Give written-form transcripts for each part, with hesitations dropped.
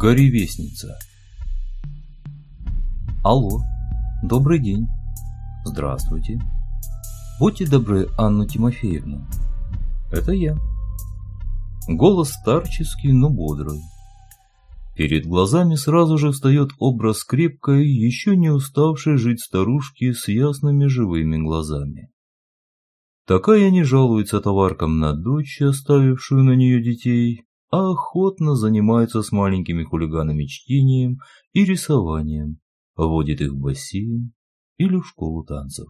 Горевестница. Алло, добрый день. Здравствуйте. Будьте добры, Анну Тимофеевну. Это я. Голос старческий, но бодрый. Перед глазами сразу же встает образ крепкой, еще не уставшей жить старушки с ясными живыми глазами. Такая не жалуется товаркам на дочь, оставившую на нее детей, а охотно занимается с маленькими хулиганами чтением и рисованием, водит их в бассейн или в школу танцев.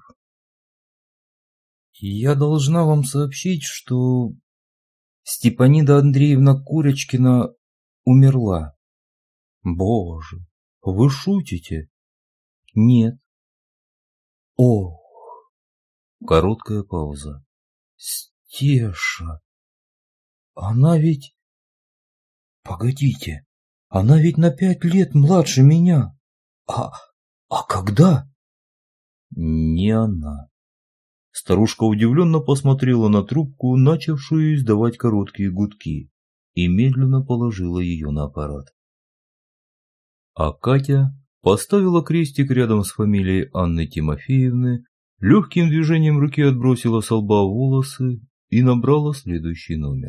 Я должна вам сообщить, что Степанида Андреевна Курочкина умерла. Боже, вы шутите? Нет. Ох. Короткая пауза. Стеша. Она ведь... Погодите, она ведь на 5 лет младше меня. А когда? Не она. Старушка удивленно посмотрела на трубку, начавшую издавать короткие гудки, и медленно положила ее на аппарат. А Катя поставила крестик рядом с фамилией Анны Тимофеевны, легким движением руки отбросила со лба волосы и набрала следующий номер.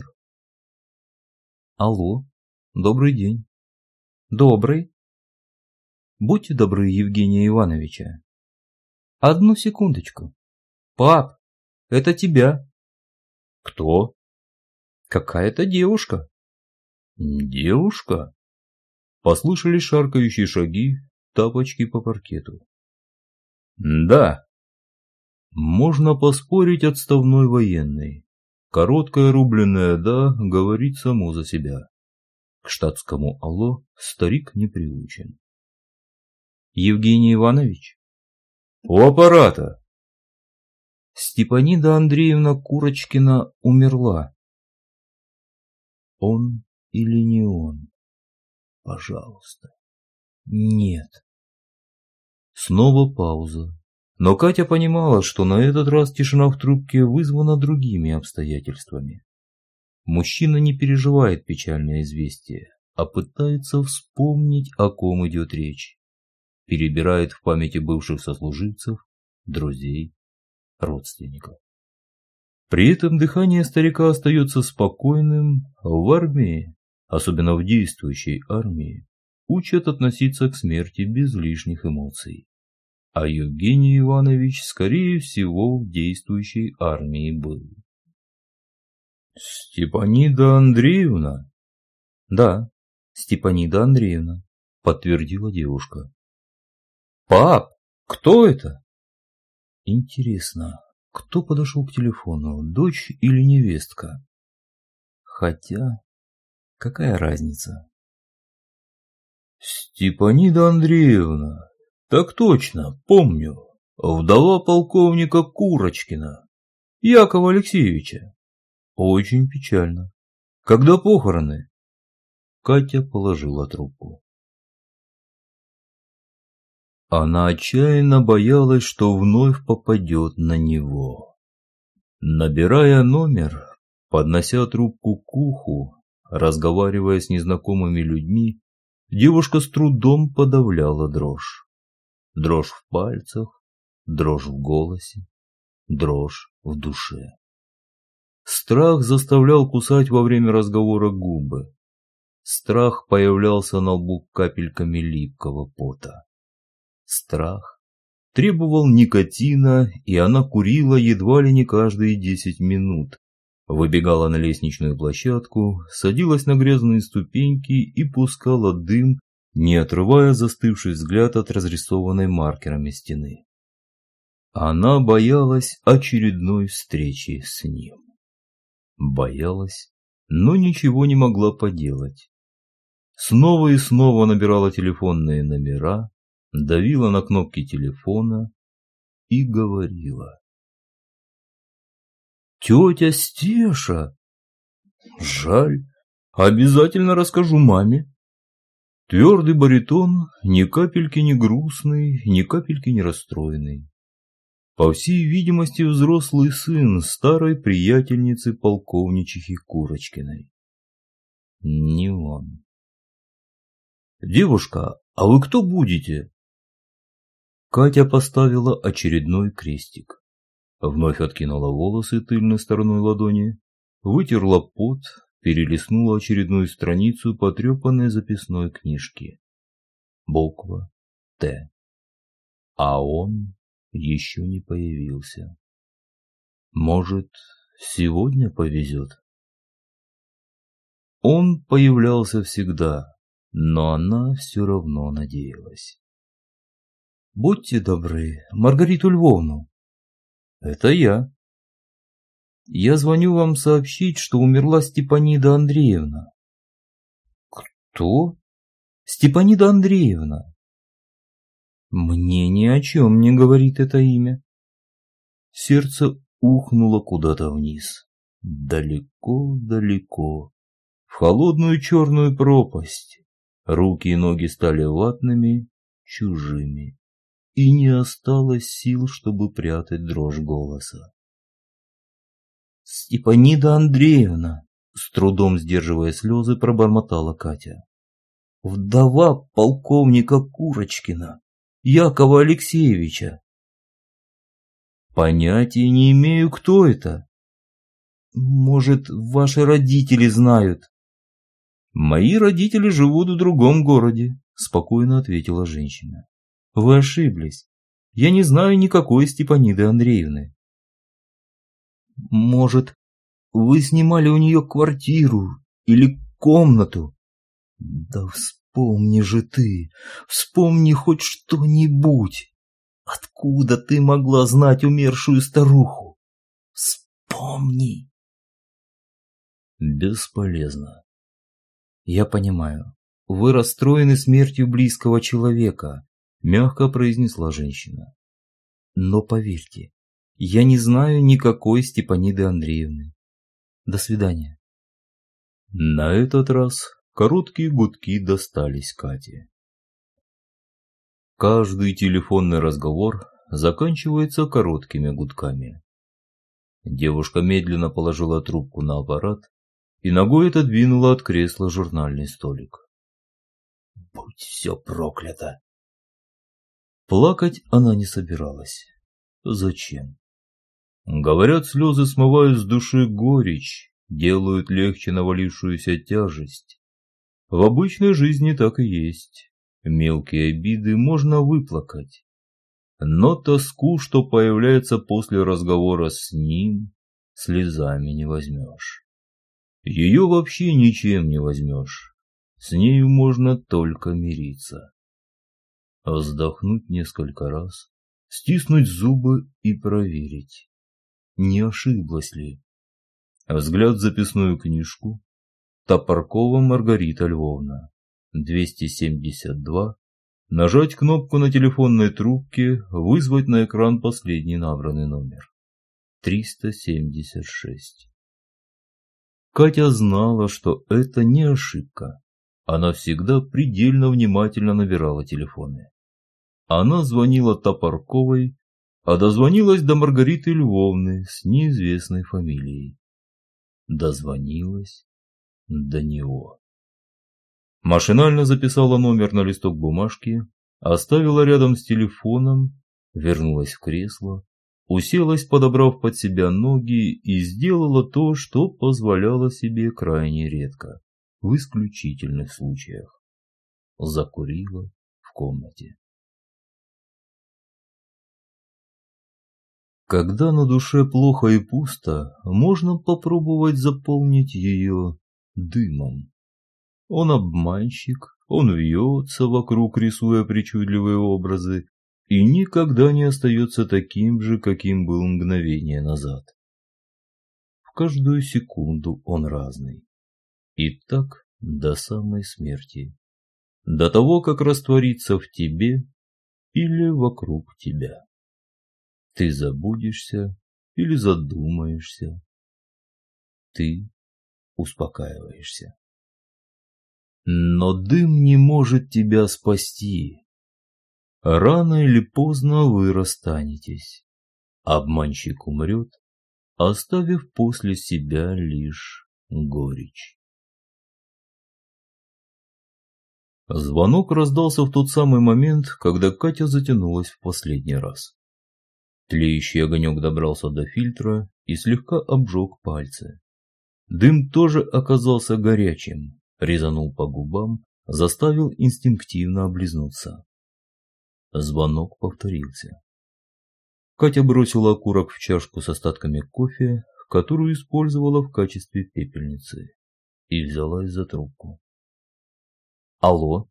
Алло, добрый день. Добрый. Будьте добры, Евгения Ивановича. Одну секундочку. Пап, это тебя. Кто? Какая-то девушка. Девушка? Послышались шаркающие шаги, тапочки по паркету. Да. Можно поспорить, отставной военный. Короткое рубленное «да» говорит само за себя. К штатскому «алло» старик не приучен. Евгений Иванович? У аппарата. Степанида Андреевна Курочкина умерла. Он или не он? Пожалуйста. Нет. Снова пауза. Но Катя понимала, что на этот раз тишина в трубке вызвана другими обстоятельствами. Мужчина не переживает печальное известие, а пытается вспомнить, о ком идет речь. Перебирает в памяти бывших сослуживцев, друзей, родственников. При этом дыхание старика остается спокойным. В армии, особенно в действующей армии, учат относиться к смерти без лишних эмоций. А Евгений Иванович, скорее всего, в действующей армии был. Степанида Андреевна? Да, Степанида Андреевна, подтвердила девушка. Пап, кто это? Интересно, кто подошел к телефону, дочь или невестка? Хотя, какая разница? Степанида Андреевна. Так точно, помню. Вдова полковника Курочкина, Якова Алексеевича. Очень печально. Когда похороны? Катя положила трубку. Она отчаянно боялась, что вновь попадет на него. Набирая номер, поднося трубку к уху, разговаривая с незнакомыми людьми, девушка с трудом подавляла дрожь. Дрожь в пальцах, дрожь в голосе, дрожь в душе. Страх заставлял кусать во время разговора губы. Страх появлялся на лбу капельками липкого пота. Страх требовал никотина, и она курила едва ли не каждые 10 минут. Выбегала на лестничную площадку, садилась на грязные ступеньки и пускала дым, не отрывая застывший взгляд от разрисованной маркерами стены. Она боялась очередной встречи с ним. Боялась, но ничего не могла поделать. Снова и снова набирала телефонные номера, давила на кнопки телефона и говорила. «Тетя Стеша! Жаль, обязательно расскажу маме». Твердый баритон, ни капельки не грустный, ни капельки не расстроенный. По всей видимости, взрослый сын старой приятельницы полковничихи Курочкиной. Не он. «Девушка, а вы кто будете?» Катя поставила очередной крестик. Вновь откинула волосы тыльной стороной ладони, вытерла пот, перелистнула очередную страницу потрепанной записной книжки. Буква «Т». А он еще не появился. Может, сегодня повезет? Он появлялся всегда, но она все равно надеялась. «Будьте добры, Маргариту Львовну». «Это я». «Я звоню вам сообщить, что умерла Степанида Андреевна». «Кто?» «Степанида Андреевна». Мне ни о чем не говорит это имя. Сердце ухнуло куда-то вниз. Далеко-далеко. В холодную черную пропасть. Руки и ноги стали ватными, чужими. И не осталось сил, чтобы прятать дрожь голоса. «Степанида Андреевна!» С трудом сдерживая слезы, пробормотала Катя. «Вдова полковника Курочкина, Якова Алексеевича». «Понятия не имею, кто это». «Может, ваши родители знают?» «Мои родители живут в другом городе», – спокойно ответила женщина. «Вы ошиблись. Я не знаю никакой Степаниды Андреевны». «Может, вы снимали у нее квартиру или комнату?» «Да вспомни же ты, вспомни хоть что-нибудь. Откуда ты могла знать умершую старуху? Вспомни!» Бесполезно. «Я понимаю, вы расстроены смертью близкого человека», – мягко произнесла женщина. «Но поверьте, я не знаю никакой Степаниды Андреевны. До свидания». На этот раз короткие гудки достались Кате. Каждый телефонный разговор заканчивается короткими гудками. Девушка медленно положила трубку на аппарат и ногой отодвинула от кресла журнальный столик. Будь все проклято! Плакать она не собиралась. Зачем? Говорят, слезы смывают с души горечь, делают легче навалившуюся тяжесть. В обычной жизни так и есть. Мелкие обиды можно выплакать. Но тоску, что появляется после разговора с ним, слезами не возьмешь. Ее вообще ничем не возьмешь. С нею можно только мириться. Вздохнуть несколько раз, стиснуть зубы и проверить, не ошиблась ли. Взгляд в записную книжку. Топоркова Маргарита Львовна, 272. Нажать кнопку на телефонной трубке, вызвать на экран последний набранный номер. 376. Катя знала, что это не ошибка. Она всегда предельно внимательно набирала телефоны. Она звонила Топорковой, а дозвонилась до Маргариты Львовны с неизвестной фамилией. Дозвонилась до него. Машинально записала номер на листок бумажки, оставила рядом с телефоном, вернулась в кресло, уселась, подобрав под себя ноги, и сделала то, что позволяла себе крайне редко, в исключительных случаях. Закурила в комнате. Когда на душе плохо и пусто, можно попробовать заполнить ее дымом. Он обманщик, он вьется вокруг, рисуя причудливые образы, и никогда не остается таким же, каким был мгновение назад. В каждую секунду он разный. И так до самой смерти. До того, как раствориться в тебе или вокруг тебя. Ты забудешься или задумаешься. Ты успокаиваешься. Но дым не может тебя спасти. Рано или поздно вы расстанетесь. Обманщик умрет, оставив после себя лишь горечь. Звонок раздался в тот самый момент, когда Катя затянулась в последний раз. Тлеющий огонек добрался до фильтра и слегка обжег пальцы. Дым тоже оказался горячим, резанул по губам, заставил инстинктивно облизнуться. Звонок повторился. Катя бросила окурок в чашку с остатками кофе, которую использовала в качестве пепельницы, и взялась за трубку. «Алло?»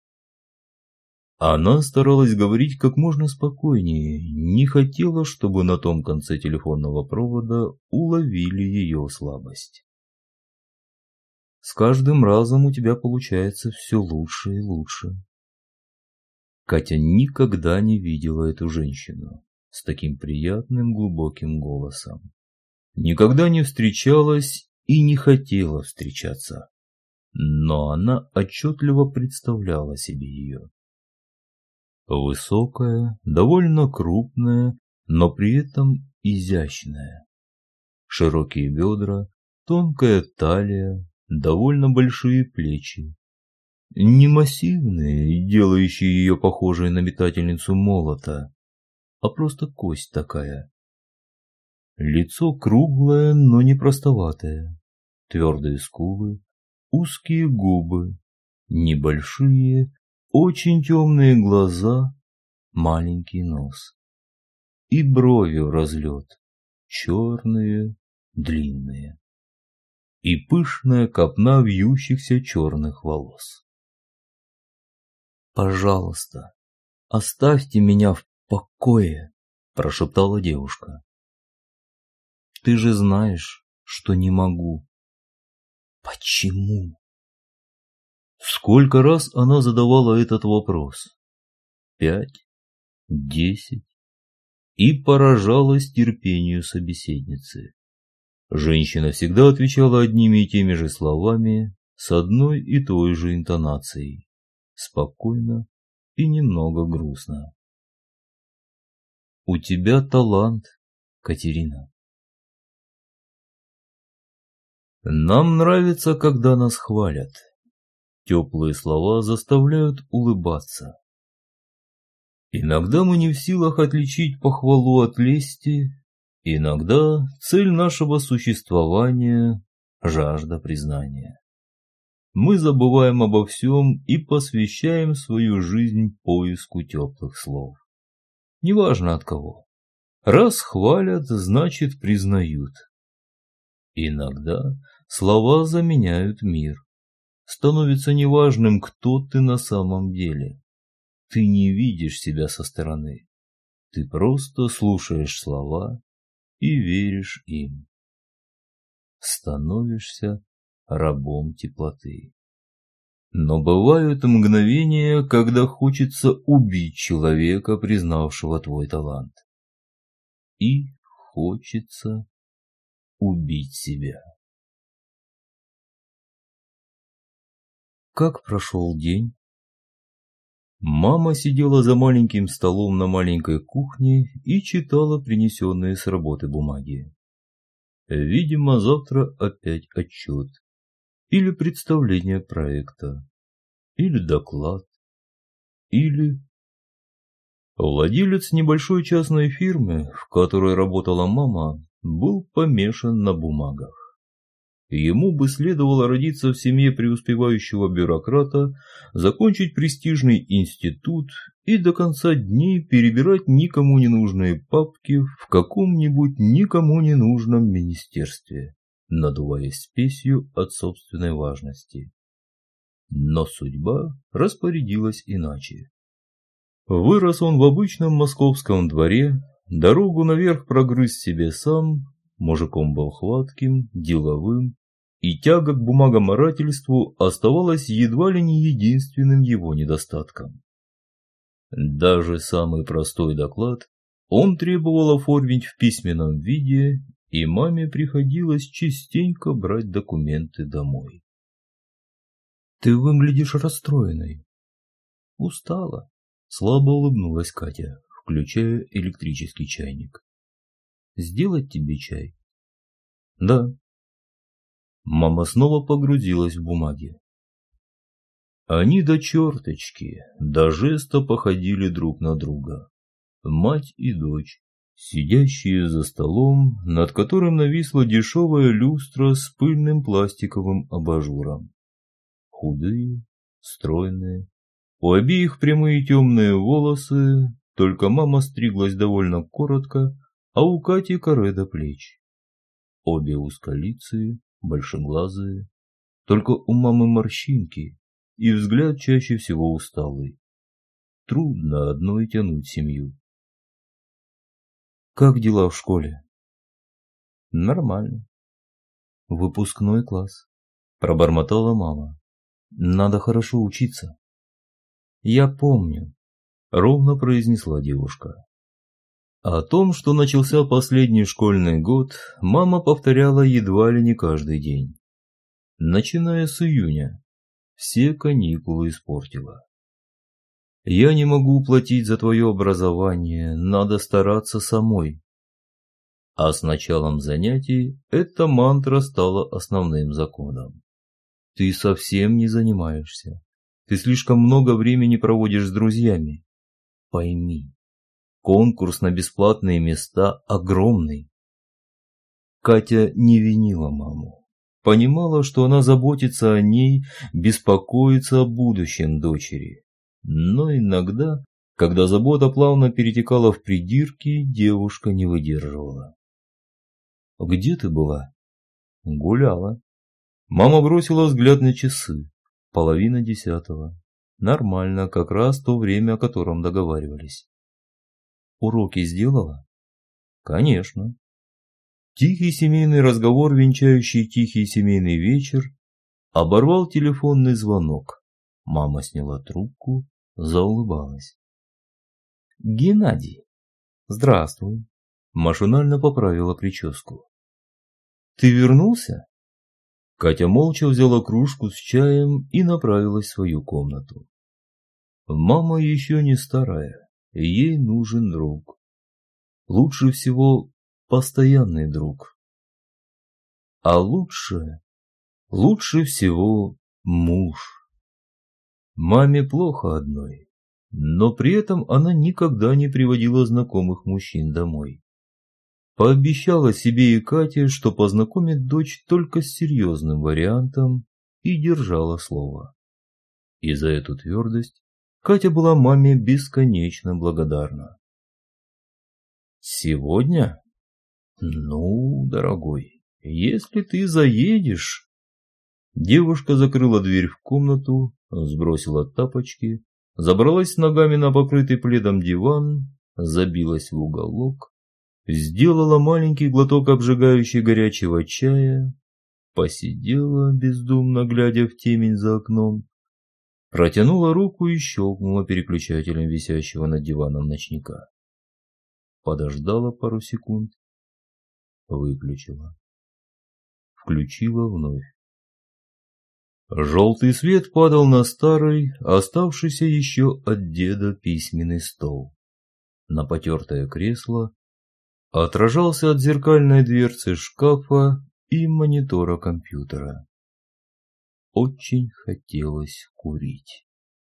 Она старалась говорить как можно спокойнее, не хотела, чтобы на том конце телефонного провода уловили ее слабость. «С каждым разом у тебя получается все лучше и лучше». Катя никогда не видела эту женщину с таким приятным глубоким голосом. Никогда не встречалась и не хотела встречаться, но она отчетливо представляла себе ее. Высокая, довольно крупная, но при этом изящная. Широкие бедра, тонкая талия, довольно большие плечи. Не массивные, делающие ее похожей на метательницу молота, а просто кость такая. Лицо круглое, но не простоватое. Твердые скулы, узкие губы, небольшие, очень темные глаза, маленький нос. И брови в разлет, черные, длинные. И пышная копна вьющихся черных волос. «Пожалуйста, оставьте меня в покое», – прошептала девушка. «Ты же знаешь, что не могу». «Почему?» Сколько раз она задавала этот вопрос? 5, 10. И поражалась терпению собеседницы. Женщина всегда отвечала одними и теми же словами, с одной и той же интонацией. Спокойно и немного грустно. «У тебя талант, Катерина». Нам нравится, когда нас хвалят. Теплые слова заставляют улыбаться. Иногда мы не в силах отличить похвалу от лести, иногда цель нашего существования – жажда признания. Мы забываем обо всем и посвящаем свою жизнь поиску теплых слов. Неважно от кого. Раз хвалят, значит признают. Иногда слова заменяют мир. Становится неважным, кто ты на самом деле. Ты не видишь себя со стороны. Ты просто слушаешь слова и веришь им. Становишься рабом теплоты. Но бывают мгновения, когда хочется убить человека, признавшего твой талант. И хочется убить себя. Как прошел день? Мама сидела за маленьким столом на маленькой кухне и читала принесенные с работы бумаги. Видимо, завтра опять отчет. Или представление проекта. Или доклад. Или... Владелец небольшой частной фирмы, в которой работала мама, был помешан на бумагах. Ему бы следовало родиться в семье преуспевающего бюрократа, закончить престижный институт и до конца дней перебирать никому не нужные папки в каком-нибудь никому не нужном министерстве, надуваясь спесью от собственной важности. Но судьба распорядилась иначе. Вырос он в обычном московском дворе, дорогу наверх прогрыз себе сам, мужиком был хватким, деловым, и тяга к бумагоморательству оставалась едва ли не единственным его недостатком. Даже самый простой доклад он требовал оформить в письменном виде, и маме приходилось частенько брать документы домой. «Ты выглядишь расстроенной». «Устала», – слабо улыбнулась Катя, включая электрический чайник. «Сделать тебе чай?» «Да». Мама снова погрузилась в бумаги. Они до черточки, до жеста походили друг на друга. Мать и дочь, сидящие за столом, над которым нависла дешевая люстра с пыльным пластиковым абажуром. Худые, стройные, у обеих прямые темные волосы, только мама стриглась довольно коротко, а у Кати коре до плеч. Обе узколицые, большеглазые, только у мамы морщинки и взгляд чаще всего усталый. Трудно одной тянуть семью. Как дела в школе? Нормально. Выпускной класс, пробормотала мама. Надо хорошо учиться. Я помню, ровно произнесла девушка. О том, что начался последний школьный год, мама повторяла едва ли не каждый день. Начиная с июня, все каникулы испортила. Я не могу платить за твое образование, надо стараться самой. А с началом занятий эта мантра стала основным законом. Ты совсем не занимаешься. Ты слишком много времени проводишь с друзьями. Пойми, конкурс на бесплатные места огромный. Катя не винила маму. Понимала, что она заботится о ней, беспокоится о будущем дочери. Но иногда, когда забота плавно перетекала в придирки, девушка не выдерживала. «Где ты была?» «Гуляла». Мама бросила взгляд на часы. 9:30. Нормально, как раз то время, о котором договаривались. «Уроки сделала?» «Конечно». Тихий семейный разговор, венчающий тихий семейный вечер, оборвал телефонный звонок. Мама сняла трубку, заулыбалась. «Геннадий!» «Здравствуй!» Машинально поправила прическу. «Ты вернулся?» Катя молча взяла кружку с чаем и направилась в свою комнату. Мама еще не старая, ей нужен друг. Лучше всего постоянный друг. А лучше всего муж. Маме плохо одной, но при этом она никогда не приводила знакомых мужчин домой. Пообещала себе и Кате, что познакомит дочь только с серьезным вариантом, и держала слово. И за эту твердость Катя была маме бесконечно благодарна. «Сегодня? Ну, дорогой, если ты заедешь...» Девушка закрыла дверь в комнату, сбросила тапочки, забралась с ногами на покрытый пледом диван, забилась в уголок, сделала маленький глоток обжигающей горячего чая, посидела, бездумно глядя в темень за окном, протянула руку и щелкнула переключателем висящего над диваном ночника. Подождала пару секунд, выключила. Включила вновь. Желтый свет падал на старый, оставшийся еще от деда письменный стол. На потертое кресло отражался от зеркальной дверцы шкафа и монитора компьютера. Очень хотелось курить.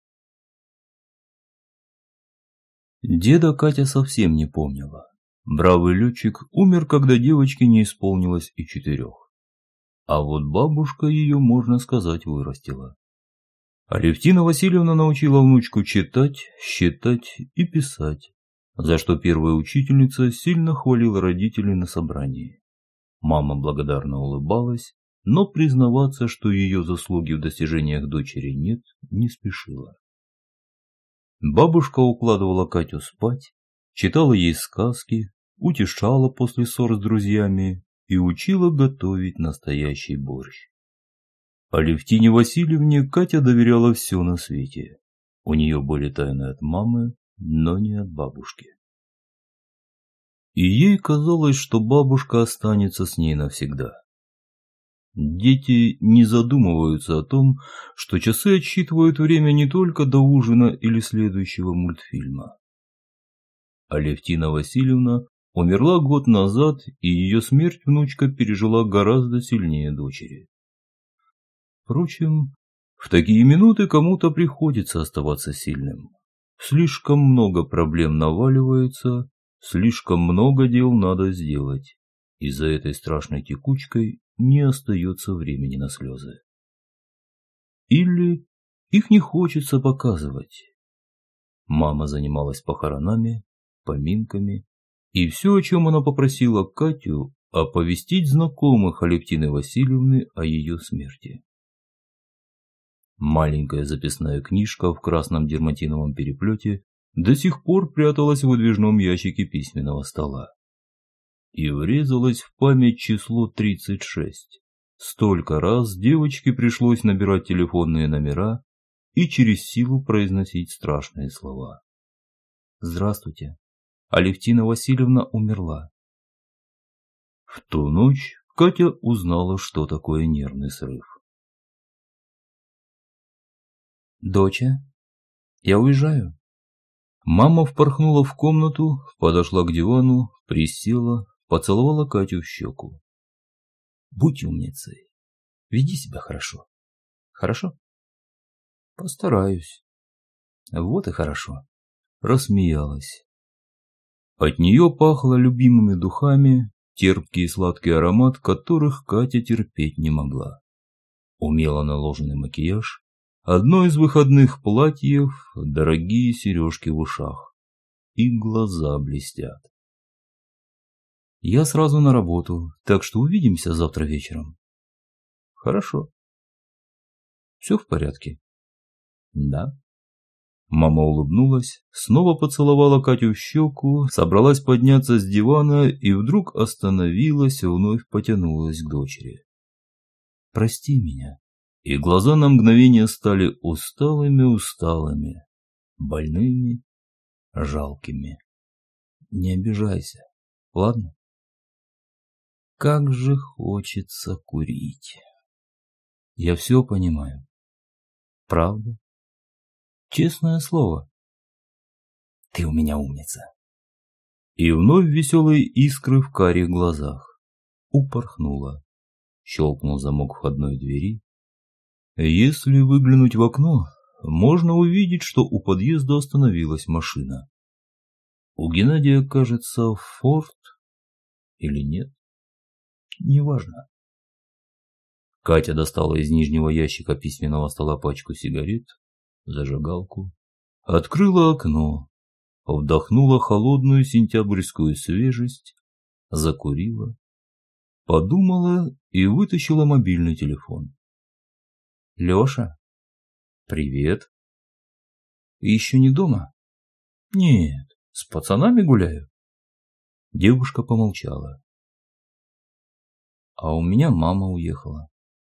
Деда Катя совсем не помнила. Бравый летчик умер, когда девочке не исполнилось и 4. А вот бабушка ее, можно сказать, вырастила. Алевтина Васильевна научила внучку читать, считать и писать, за что первая учительница сильно хвалила родителей на собрании. Мама благодарно улыбалась, но признаваться, что ее заслуги в достижениях дочери нет, не спешила. Бабушка укладывала Катю спать, читала ей сказки, утешала после ссор с друзьями и учила готовить настоящий борщ. Алевтине Васильевне Катя доверяла все на свете. У нее были тайны от мамы, но не от бабушки. И ей казалось, что бабушка останется с ней навсегда. Дети не задумываются о том, что часы отсчитывают время не только до ужина или следующего мультфильма. Алевтина Васильевна умерла год назад, и ее смерть внучка пережила гораздо сильнее дочери. Впрочем, В такие минуты кому-то приходится оставаться сильным. Слишком много проблем наваливается, слишком много дел надо сделать, и за этой страшной текучкой не остается времени на слезы. Или их не хочется показывать. Мама занималась похоронами, поминками, и все, о чем она попросила Катю, оповестить знакомых Алевтины Васильевны о ее смерти. Маленькая записная книжка в красном дерматиновом переплете до сих пор пряталась в выдвижном ящике письменного стола. И врезалось в память число 36. Столько раз девочке пришлось набирать телефонные номера и через силу произносить страшные слова. «Здравствуйте. Алевтина Васильевна умерла». В ту ночь Катя узнала, что такое нервный срыв. «Доча, я уезжаю». Мама впорхнула в комнату, подошла к дивану, присела, поцеловала Катю в щеку. «Будь умницей. Веди себя хорошо. Хорошо?» «Постараюсь». «Вот и хорошо». Рассмеялась. От нее пахло любимыми духами, терпкий и сладкий аромат которых Катя терпеть не могла. Умело наложенный макияж, одно из выходных платьев, дорогие сережки в ушах. И глаза блестят. «Я сразу на работу, так что увидимся завтра вечером». «Хорошо». «Все в порядке?» «Да». Мама улыбнулась, снова поцеловала Катю в щеку, собралась подняться с дивана и вдруг остановилась и вновь потянулась к дочери. «Прости меня». И глаза на мгновение стали усталыми, больными, жалкими. «Не обижайся, ладно?» Как же хочется курить. Я все понимаю. Правда? Честное слово. Ты у меня умница. И вновь веселые искры в карих глазах. Упорхнула. Щелкнул замок входной двери. Если выглянуть в окно, можно увидеть, что у подъезда остановилась машина. У Геннадия, кажется, Форд или нет? Неважно. Катя достала из нижнего ящика письменного стола пачку сигарет, зажигалку, открыла окно, вдохнула холодную сентябрьскую свежесть, закурила, подумала и вытащила мобильный телефон. «Леша? Привет. Еще не дома?» «Нет, с пацанами гуляю». Девушка помолчала. «А у меня мама уехала».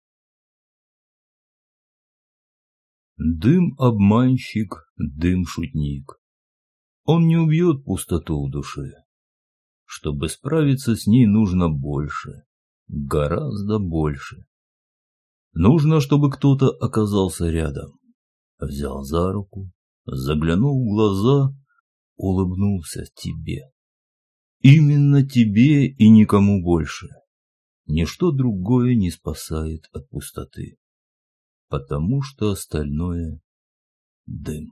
Дым-обманщик, дым-шутник. Он не убьет пустоту в душе. Чтобы справиться с ней, нужно больше, гораздо больше. Нужно, чтобы кто-то оказался рядом, взял за руку, заглянул в глаза, улыбнулся тебе. Именно тебе и никому больше. Ничто другое не спасает от пустоты. Потому что остальное — дым.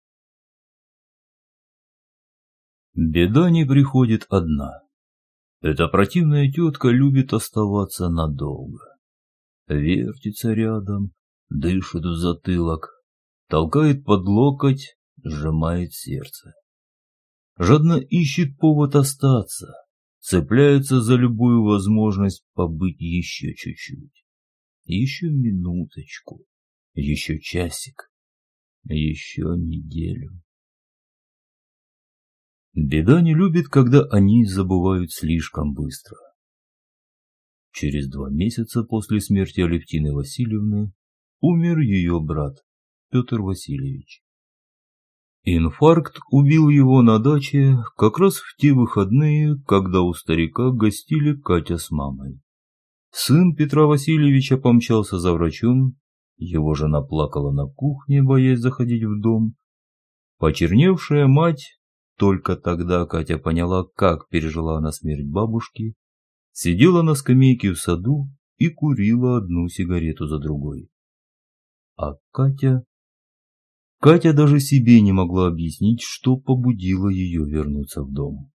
Беда не приходит одна. Эта противная тетка любит оставаться надолго. Вертится рядом, дышит в затылок, толкает под локоть, сжимает сердце. Жадно ищет повод остаться, цепляется за любую возможность побыть еще чуть-чуть. Еще минуточку, еще часик, еще неделю. Беда не любит, когда они забывают слишком быстро. Через 2 месяца после смерти Алевтины Васильевны умер ее брат Петр Васильевич. Инфаркт убил его на даче как раз в те выходные, когда у старика гостили Катя с мамой. Сын Петра Васильевича помчался за врачом, его жена плакала на кухне, боясь заходить в дом. Почерневшая мать, только тогда Катя поняла, как пережила она смерть бабушки, сидела на скамейке в саду и курила одну сигарету за другой. А Катя даже себе не могла объяснить, что побудило ее вернуться в дом.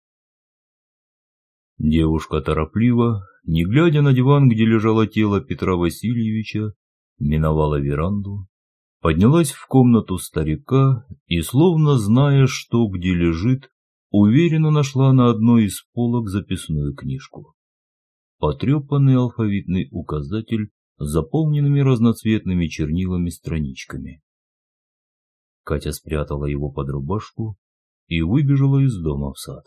Девушка торопливо, не глядя на диван, где лежало тело Петра Васильевича, миновала веранду, поднялась в комнату старика и, словно зная, что где лежит, уверенно нашла на одной из полок записную книжку. Потрепанный алфавитный указатель с заполненными разноцветными чернилами-страничками. Катя спрятала его под рубашку и выбежала из дома в сад.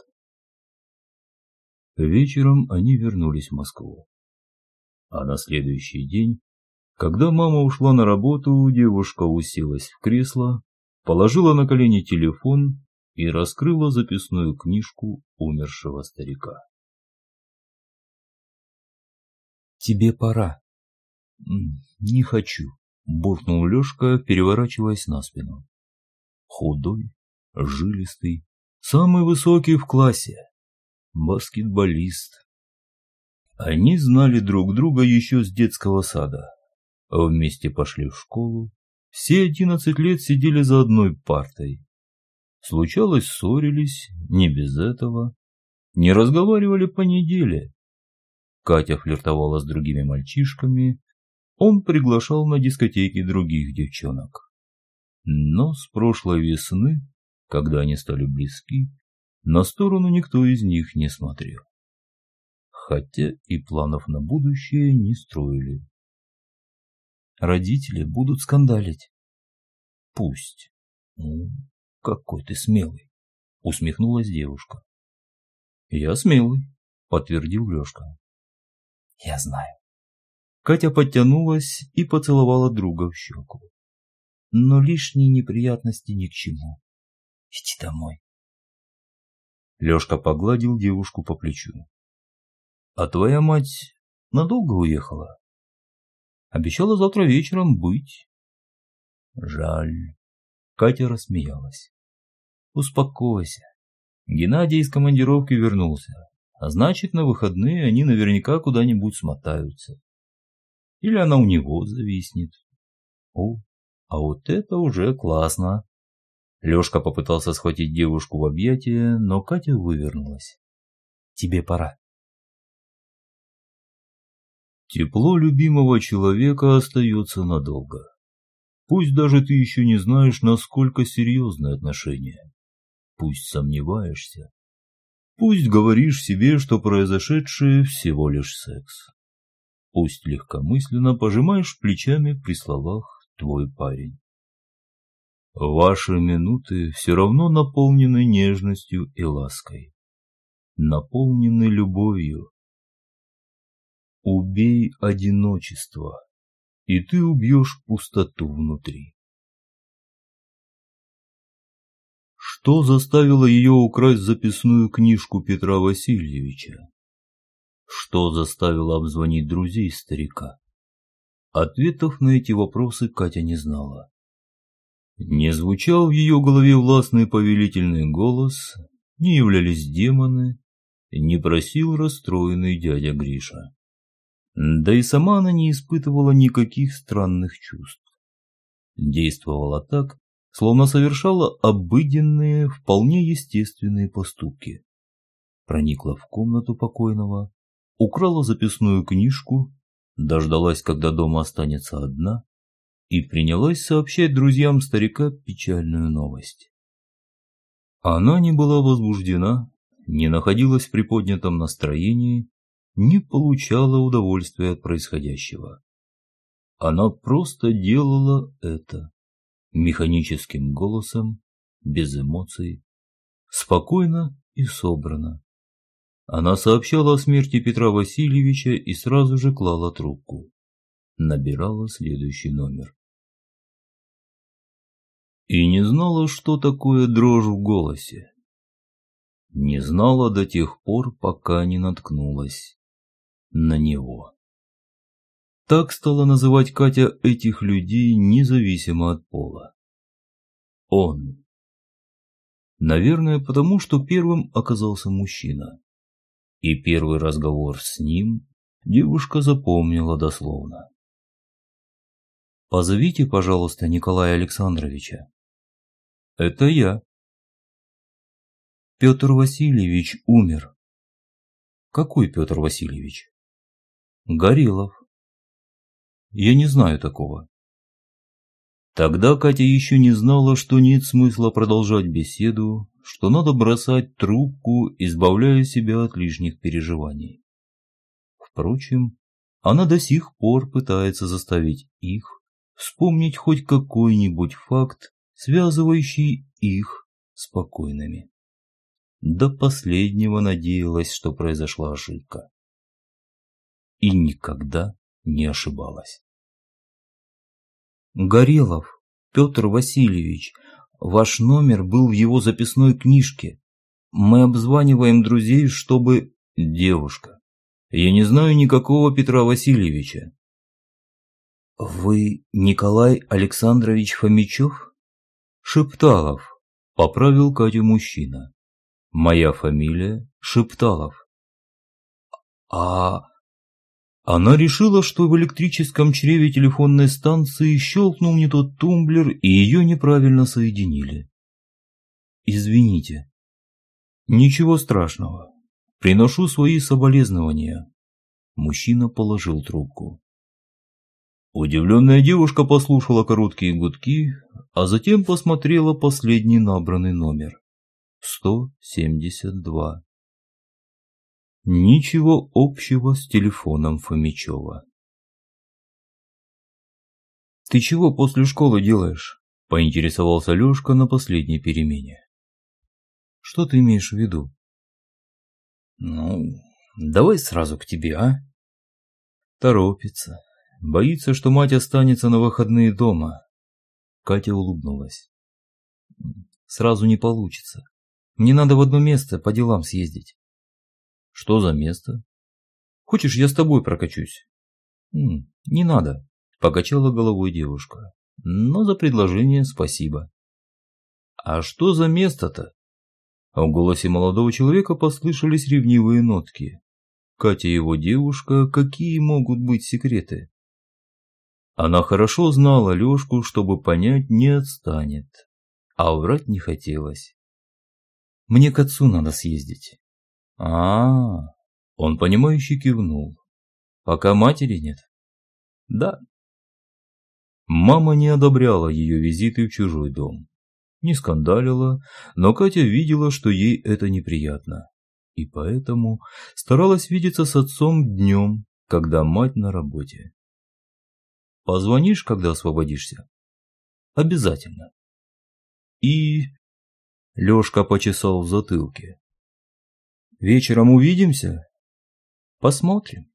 Вечером они вернулись в Москву. А на следующий день, когда мама ушла на работу, девушка уселась в кресло, положила на колени телефон и раскрыла записную книжку умершего старика. «Тебе пора». «Не хочу», – буркнул Лешка, переворачиваясь на спину. Худой, жилистый, самый высокий в классе, баскетболист. Они знали друг друга еще с детского сада. Вместе пошли в школу. Все 11 лет сидели за одной партой. Случалось, ссорились, не без этого. Не разговаривали по неделе. Катя флиртовала с другими мальчишками. Он приглашал на дискотеки других девчонок. Но с прошлой весны, когда они стали близки, на сторону никто из них не смотрел. Хотя и планов на будущее не строили. Родители будут скандалить. Пусть. Какой ты смелый, усмехнулась девушка. Я смелый, подтвердил Лешка. Я знаю. Катя подтянулась и поцеловала друга в щеку. Но лишние неприятности ни к чему. Иди домой. Лешка погладил девушку по плечу. А твоя мать надолго уехала? Обещала завтра вечером быть. Жаль. Катя рассмеялась. Успокойся. Геннадий из командировки вернулся. А значит, на выходные они наверняка куда-нибудь смотаются. Или она у него зависнет. О, а вот это уже классно. Лешка попытался схватить девушку в объятия, но Катя вывернулась. Тебе пора. Тепло любимого человека остается надолго. Пусть даже ты еще не знаешь, насколько серьезны отношения. Пусть сомневаешься. Пусть говоришь себе, что произошедшее всего лишь секс. Пусть легкомысленно пожимаешь плечами при словах «твой парень». Ваши минуты все равно наполнены нежностью и лаской. Наполнены любовью. Убей одиночество, и ты убьешь пустоту внутри. Что заставило ее украсть записную книжку Петра Васильевича? Что заставило обзвонить друзей старика? Ответов на эти вопросы Катя не знала. Не звучал в ее голове властный повелительный голос, не являлись демоны, не просил расстроенный дядя Гриша. Да и сама она не испытывала никаких странных чувств. Действовала так, словно совершала обыденные, вполне естественные поступки. Проникла в комнату покойного, украла записную книжку, дождалась, когда дома останется одна, и принялась сообщать друзьям старика печальную новость. Она не была возбуждена, не находилась в приподнятом настроении, не получала удовольствия от происходящего. Она просто делала это механическим голосом, без эмоций, спокойно и собрано. Она сообщала о смерти Петра Васильевича и сразу же клала трубку. Набирала следующий номер. И не знала, что такое дрожь в голосе. Не знала до тех пор, пока не наткнулась на него. Так стала называть Катя этих людей независимо от пола. Он. Наверное, потому что первым оказался мужчина. И первый разговор с ним девушка запомнила дословно. Позовите, пожалуйста, Николая Александровича. Это я. Петр Васильевич умер. Какой Петр Васильевич? Горелов. Я не знаю такого. Тогда Катя еще не знала, что нет смысла продолжать беседу, что надо бросать трубку, избавляя себя от лишних переживаний. Впрочем, она до сих пор пытается заставить их вспомнить хоть какой-нибудь факт, связывающий их спокойными. До последнего надеялась, что произошла ошибка. И никогда не ошибалась. Горелов Петр Васильевич, ваш номер был в его записной книжке. Мы обзваниваем друзей, чтобы... Девушка, я не знаю никакого Петра Васильевича. Вы Николай Александрович Фомичев? Шепталов, поправил Катю мужчина. Моя фамилия Шепталов. Она решила, что в электрическом чреве телефонной станции щелкнул не тот тумблер и ее неправильно соединили. Извините. Ничего страшного. Приношу свои соболезнования. Мужчина положил трубку. Удивленная девушка послушала короткие гудки, а затем посмотрела последний набранный номер. 172. Ничего общего с телефоном Фомичева. «Ты чего после школы делаешь?» – поинтересовался Лешка на последней перемене. «Что ты имеешь в виду?» Давай сразу к тебе, а?» Торопится. Боится, что мать останется на выходные дома. Катя улыбнулась. «Сразу не получится. Мне надо в одно место по делам съездить». «Что за место? Хочешь, я с тобой прокачусь?» «Не надо», – покачала головой девушка. «Но за предложение спасибо». «А что за место-то?» В голосе молодого человека послышались ревнивые нотки. Катя его девушка, какие могут быть секреты? Она хорошо знала Лешку, чтобы понять, не отстанет. А врать не хотелось. «Мне к отцу надо съездить». Он понимающе кивнул. «Пока матери нет?» «Да». Мама не одобряла ее визиты в чужой дом. Не скандалила, но Катя видела, что ей это неприятно. И поэтому старалась видеться с отцом днем, когда мать на работе. «Позвонишь, когда освободишься?» «Обязательно». И... Лешка почесал в затылке. «Вечером увидимся?» «Посмотрим».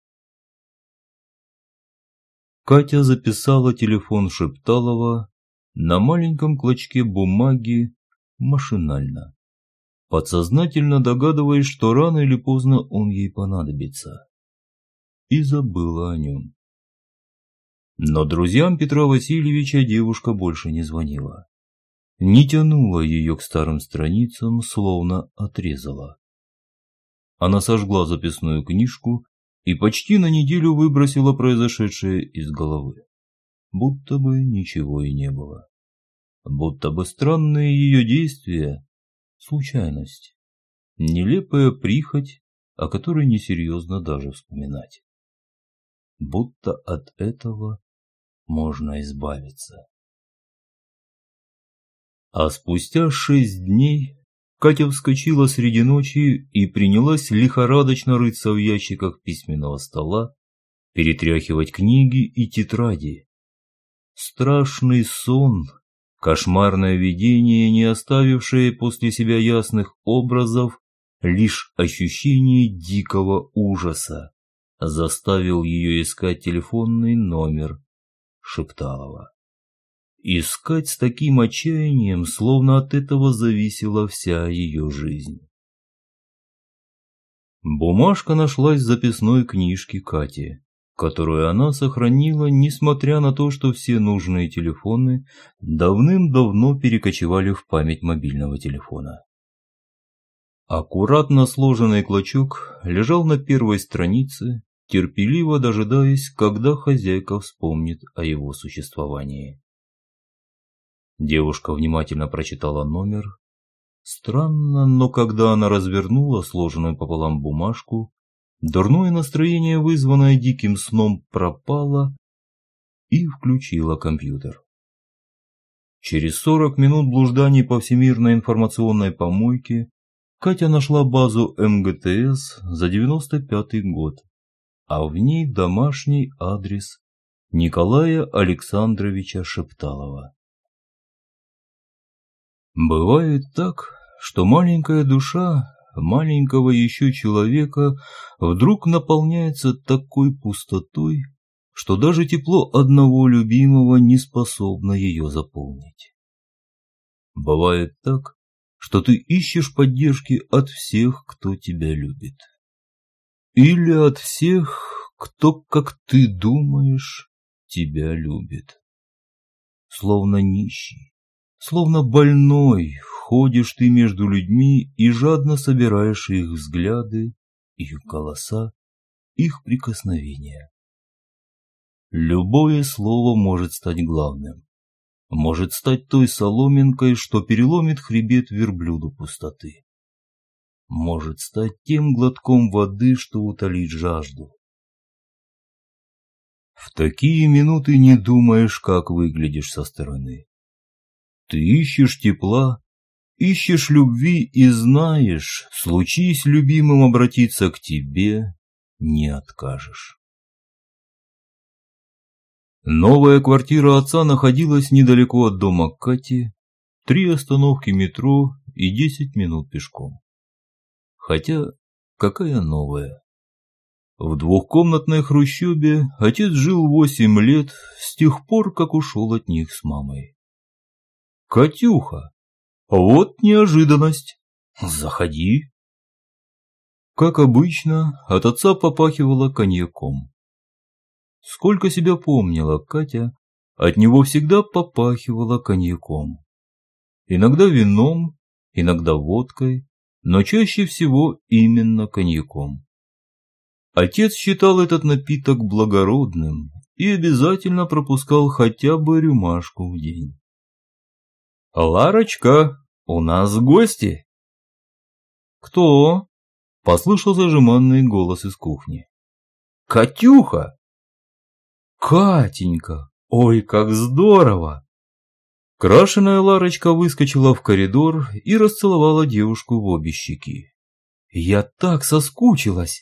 Катя записала телефон Шепталова на маленьком клочке бумаги машинально, подсознательно догадываясь, что рано или поздно он ей понадобится, и забыла о нем. Но друзьям Петра Васильевича девушка больше не звонила. Не тянула ее к старым страницам, словно отрезала. Она сожгла записную книжку и почти на неделю выбросила произошедшее из головы. Будто бы ничего и не было. Будто бы странные ее действия – случайность, нелепая прихоть, о которой несерьезно даже вспоминать. Будто от этого можно избавиться. А спустя 6 дней Катя вскочила среди ночи и принялась лихорадочно рыться в ящиках письменного стола, перетряхивать книги и тетради. Страшный сон, кошмарное видение, не оставившее после себя ясных образов, лишь ощущение дикого ужаса, заставил ее искать телефонный номер Шепталова. Искать с таким отчаянием, словно от этого зависела вся ее жизнь. Бумажка нашлась в записной книжке Кати, которую она сохранила, несмотря на то, что все нужные телефоны давным-давно перекочевали в память мобильного телефона. Аккуратно сложенный клочок лежал на первой странице, терпеливо дожидаясь, когда хозяйка вспомнит о его существовании. Девушка внимательно прочитала номер. Странно, но когда она развернула сложенную пополам бумажку, дурное настроение, вызванное диким сном, пропало и включила компьютер. Через 40 минут блужданий по всемирной информационной помойке Катя нашла базу МГТС за 95-й год, а в ней домашний адрес Николая Александровича Шепталова. Бывает так, что маленькая душа маленького еще человека вдруг наполняется такой пустотой, что даже тепло одного любимого не способно ее заполнить. Бывает так, что ты ищешь поддержки от всех, кто тебя любит. Или от всех, кто, как ты думаешь, тебя любит. Словно нищий, словно больной, ходишь ты между людьми и жадно собираешь их взгляды, их голоса, их прикосновения. Любое слово может стать главным, может стать той соломинкой, что переломит хребет верблюду пустоты, может стать тем глотком воды, что утолит жажду. В такие минуты не думаешь, как выглядишь со стороны. Ты ищешь тепла, ищешь любви и знаешь, случись любимым обратиться к тебе, не откажешь. Новая квартира отца находилась недалеко от дома Кати, 3 остановки метро и 10 минут пешком. Хотя, какая новая? В двухкомнатной хрущебе отец жил 8 лет с тех пор, как ушел от них с мамой. «Катюха, вот неожиданность! Заходи!» Как обычно, от отца попахивало коньяком. Сколько себя помнила Катя, от него всегда попахивало коньяком. Иногда вином, иногда водкой, но чаще всего именно коньяком. Отец считал этот напиток благородным и обязательно пропускал хотя бы рюмашку в день. «Ларочка, у нас гости!» «Кто?» – послышался жеманный голос из кухни. «Катюха!» «Катенька! Ой, как здорово!» Крашеная Ларочка выскочила в коридор и расцеловала девушку в обе щеки. «Я так соскучилась!»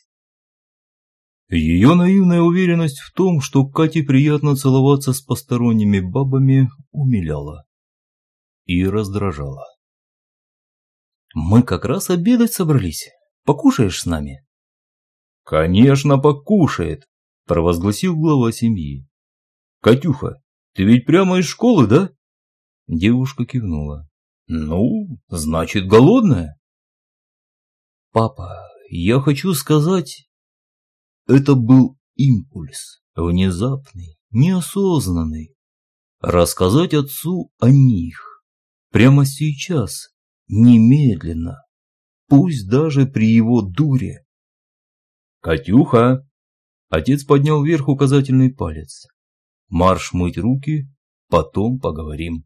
Ее наивная уверенность в том, что Кате приятно целоваться с посторонними бабами, умиляла и раздражала. «Мы как раз обедать собрались. Покушаешь с нами?» «Конечно, покушает!» – провозгласил глава семьи. «Катюха, ты ведь прямо из школы, да?» Девушка кивнула. «Ну, значит, голодная?» «Папа, я хочу сказать...» Это был импульс, внезапный, неосознанный. Рассказать отцу о них. Прямо сейчас, немедленно. Пусть даже при его дуре. «Катюха!» Отец поднял вверх указательный палец. «Марш мыть руки, потом поговорим».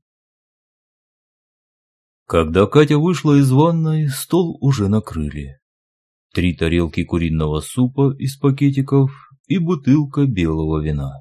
Когда Катя вышла из ванной, стол уже накрыли. 3 тарелки куриного супа из пакетиков и бутылка белого вина.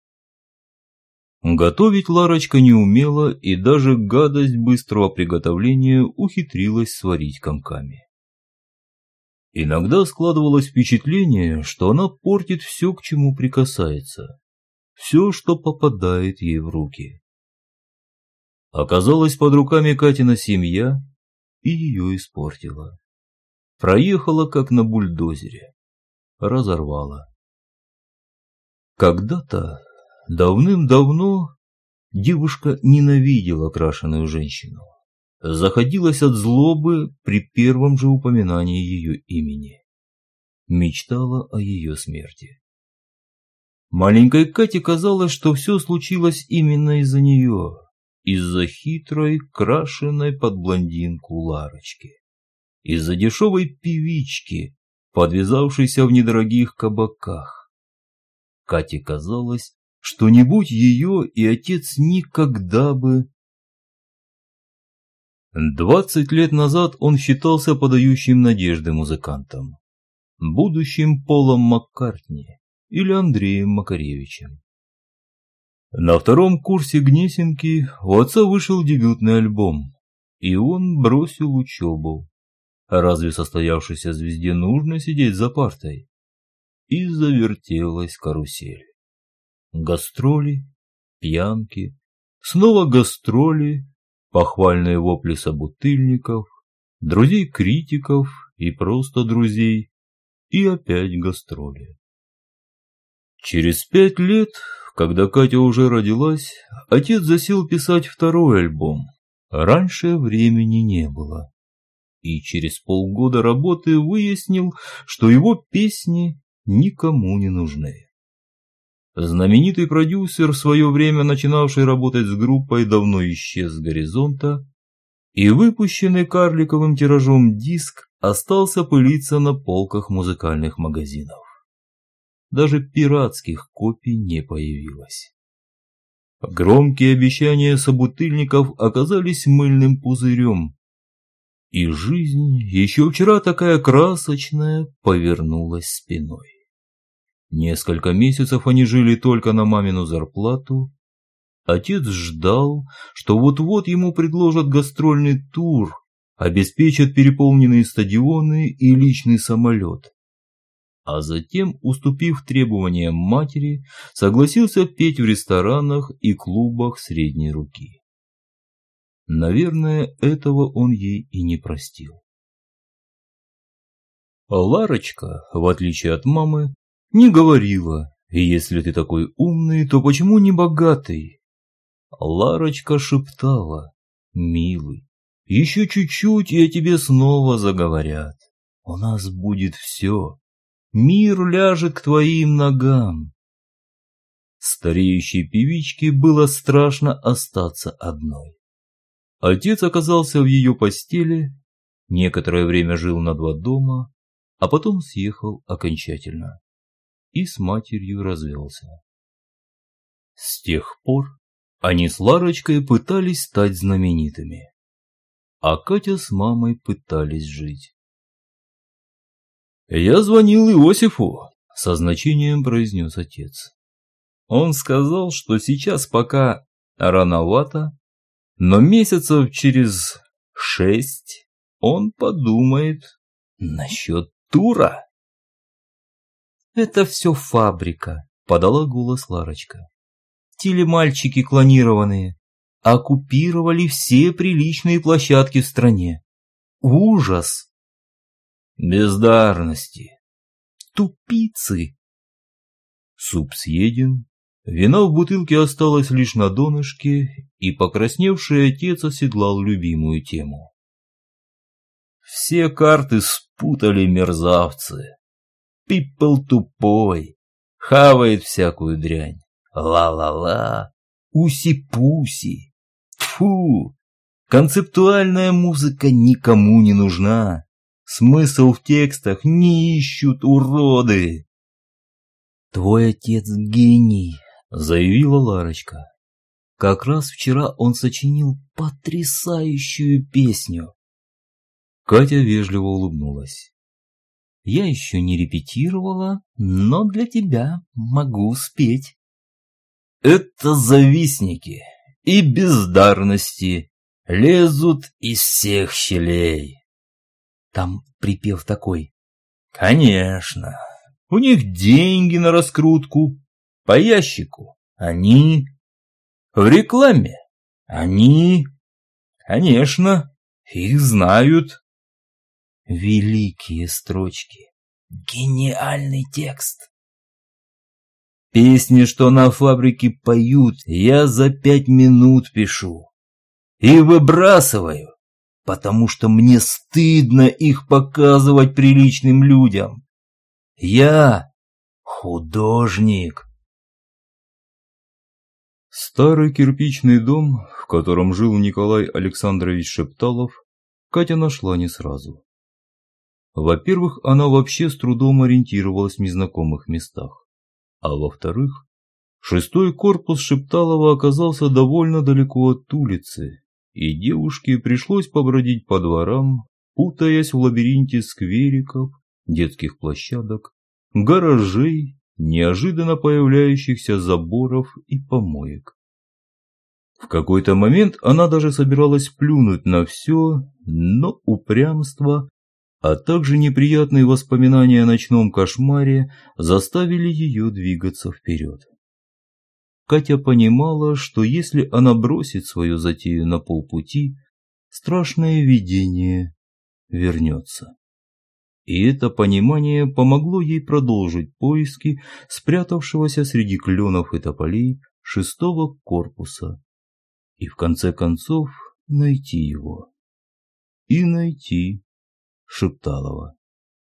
Готовить Ларочка не умела и даже гадость быстрого приготовления ухитрилась сварить комками. Иногда складывалось впечатление, что она портит все, к чему прикасается, все, что попадает ей в руки. Оказалось, под руками Катина семья и ее испортила. Проехала, как на бульдозере. Разорвала. Когда-то, давным-давно, девушка ненавидела крашеную женщину. Заходилась от злобы при первом же упоминании ее имени. Мечтала о ее смерти. Маленькой Кате казалось, что все случилось именно из-за нее, из-за хитрой, крашеной под блондинку Ларочки. Из-за дешевой певички, подвязавшейся в недорогих кабаках, Кате казалось, что не будь ее, и отец никогда бы... 20 лет назад он считался подающим надежды музыкантом, будущим Полом Маккартни или Андреем Макаревичем. На втором курсе Гнесинки у отца вышел дебютный альбом, и он бросил учебу. Разве состоявшейся звезде нужно сидеть за партой? И завертелась карусель. Гастроли, пьянки, снова гастроли, похвальные вопли собутыльников, друзей-критиков и просто друзей, и опять гастроли. Через 5 лет, когда Катя уже родилась, отец засел писать второй альбом. Раньше времени не было. И через полгода работы выяснил, что его песни никому не нужны. Знаменитый продюсер, в свое время начинавший работать с группой, давно исчез с горизонта, и выпущенный карликовым тиражом диск остался пылиться на полках музыкальных магазинов. Даже пиратских копий не появилось. Громкие обещания собутыльников оказались мыльным пузырем, и жизнь, еще вчера такая красочная, повернулась спиной. Несколько месяцев они жили только на мамину зарплату. Отец ждал, что вот-вот ему предложат гастрольный тур, обеспечат переполненные стадионы и личный самолет. А затем, уступив требованиям матери, согласился петь в ресторанах и клубах средней руки. Наверное, этого он ей и не простил. Ларочка, в отличие от мамы, не говорила: «Если ты такой умный, то почему не богатый?» Ларочка шептала: «Милый, еще чуть-чуть, и о тебе снова заговорят. У нас будет все. Мир ляжет к твоим ногам». Стареющей певичке было страшно остаться одной. Отец оказался в ее постели, некоторое время жил на 2 дома, а потом съехал окончательно и с матерью развелся. С тех пор они с Ларочкой пытались стать знаменитыми, а Катя с мамой пытались жить. «Я звонил Иосифу», — со значением произнес отец. «Он сказал, что сейчас пока рановато, но месяцев через 6 он подумает насчет тура». «Это все фабрика», — подала голос Ларочка. «Телемальчики клонированные оккупировали все приличные площадки в стране. Ужас!» «Бездарности! Тупицы!» Суп съеден, вино в бутылке осталось лишь на донышке, и покрасневший отец оседлал любимую тему. «Все карты спутали мерзавцы. Пипл тупой, хавает всякую дрянь. Ла-ла-ла, уси-пуси. Тьфу! Концептуальная музыка никому не нужна. Смысл в текстах не ищут уроды». «Твой отец гений», — заявила Ларочка. «Как раз вчера он сочинил потрясающую песню». Катя вежливо улыбнулась. «Я еще не репетировала, но для тебя могу спеть». «Это завистники и бездарности лезут из всех щелей». Там припев такой: «Конечно, у них деньги на раскрутку, по ящику они, в рекламе они, конечно, их знают». Великие строчки, гениальный текст. Песни, что на фабрике поют, я за 5 минут пишу и выбрасываю, потому что мне стыдно их показывать приличным людям. Я художник. Старый кирпичный дом, в котором жил Николай Александрович Шепталов, Катя нашла не сразу. Во-первых, она вообще с трудом ориентировалась в незнакомых местах. А во-вторых, шестой корпус Шепталова оказался довольно далеко от улицы, и девушке пришлось побродить по дворам, путаясь в лабиринте сквериков, детских площадок, гаражей, неожиданно появляющихся заборов и помоек. В какой-то момент она даже собиралась плюнуть на все, но упрямство, а также неприятные воспоминания о ночном кошмаре заставили ее двигаться вперед. Катя понимала, что если она бросит свою затею на полпути, страшное видение вернется. И это понимание помогло ей продолжить поиски спрятавшегося среди кленов и тополей шестого корпуса и в конце концов найти его. И найти Шепталова.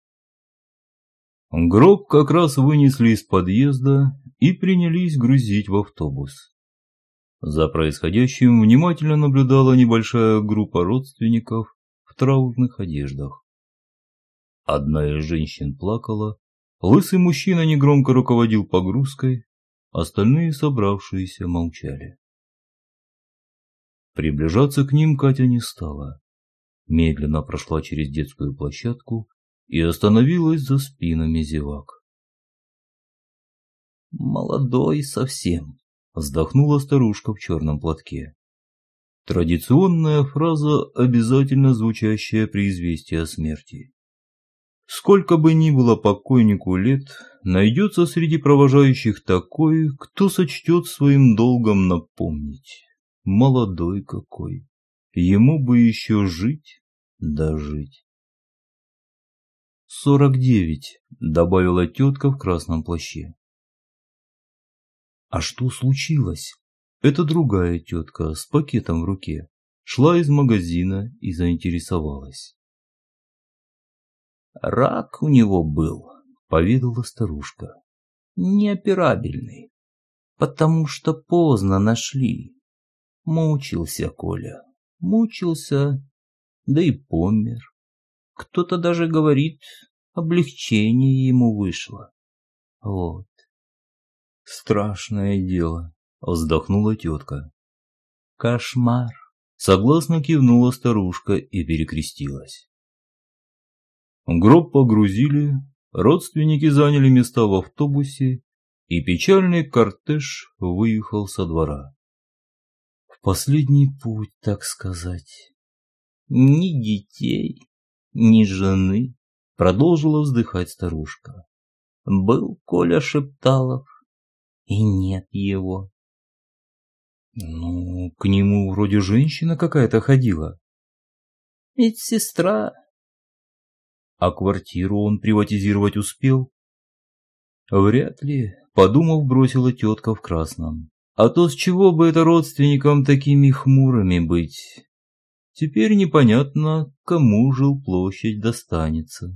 Гроб как раз вынесли из подъезда и принялись грузить в автобус. За происходящим внимательно наблюдала небольшая группа родственников в траурных одеждах. Одна из женщин плакала, лысый мужчина негромко руководил погрузкой, остальные собравшиеся молчали. Приближаться к ним Катя не стала. Медленно прошла через детскую площадку и остановилась за спинами зевак. «Молодой совсем», — вздохнула старушка в черном платке. Традиционная фраза, обязательно звучащая при известии о смерти. Сколько бы ни было покойнику лет, найдется среди провожающих такой, кто сочтет своим долгом напомнить. Молодой какой, ему бы еще жить да жить. 49, добавила тетка в красном плаще. А что случилось? Это другая тетка с пакетом в руке шла из магазина и заинтересовалась. Рак у него был, поведала старушка. Неоперабельный, потому что поздно нашли. Мучился Коля, мучился, да и помер. Кто-то даже говорит, облегчение ему вышло. Вот. Страшное дело, вздохнула тетка. Кошмар, согласно кивнула старушка и перекрестилась. Гроб погрузили, родственники заняли места в автобусе, и печальный кортеж выехал со двора. В последний путь, так сказать. Ни детей, ни жены, продолжила вздыхать старушка. Был Коля Шепталов, и нет его. Ну, к нему вроде женщина какая-то ходила. Ведь сестра. А квартиру он приватизировать успел? Вряд ли, подумав, бросила тетка в красном. А то с чего бы это родственникам такими хмурыми быть? Теперь непонятно, кому жилплощадь достанется.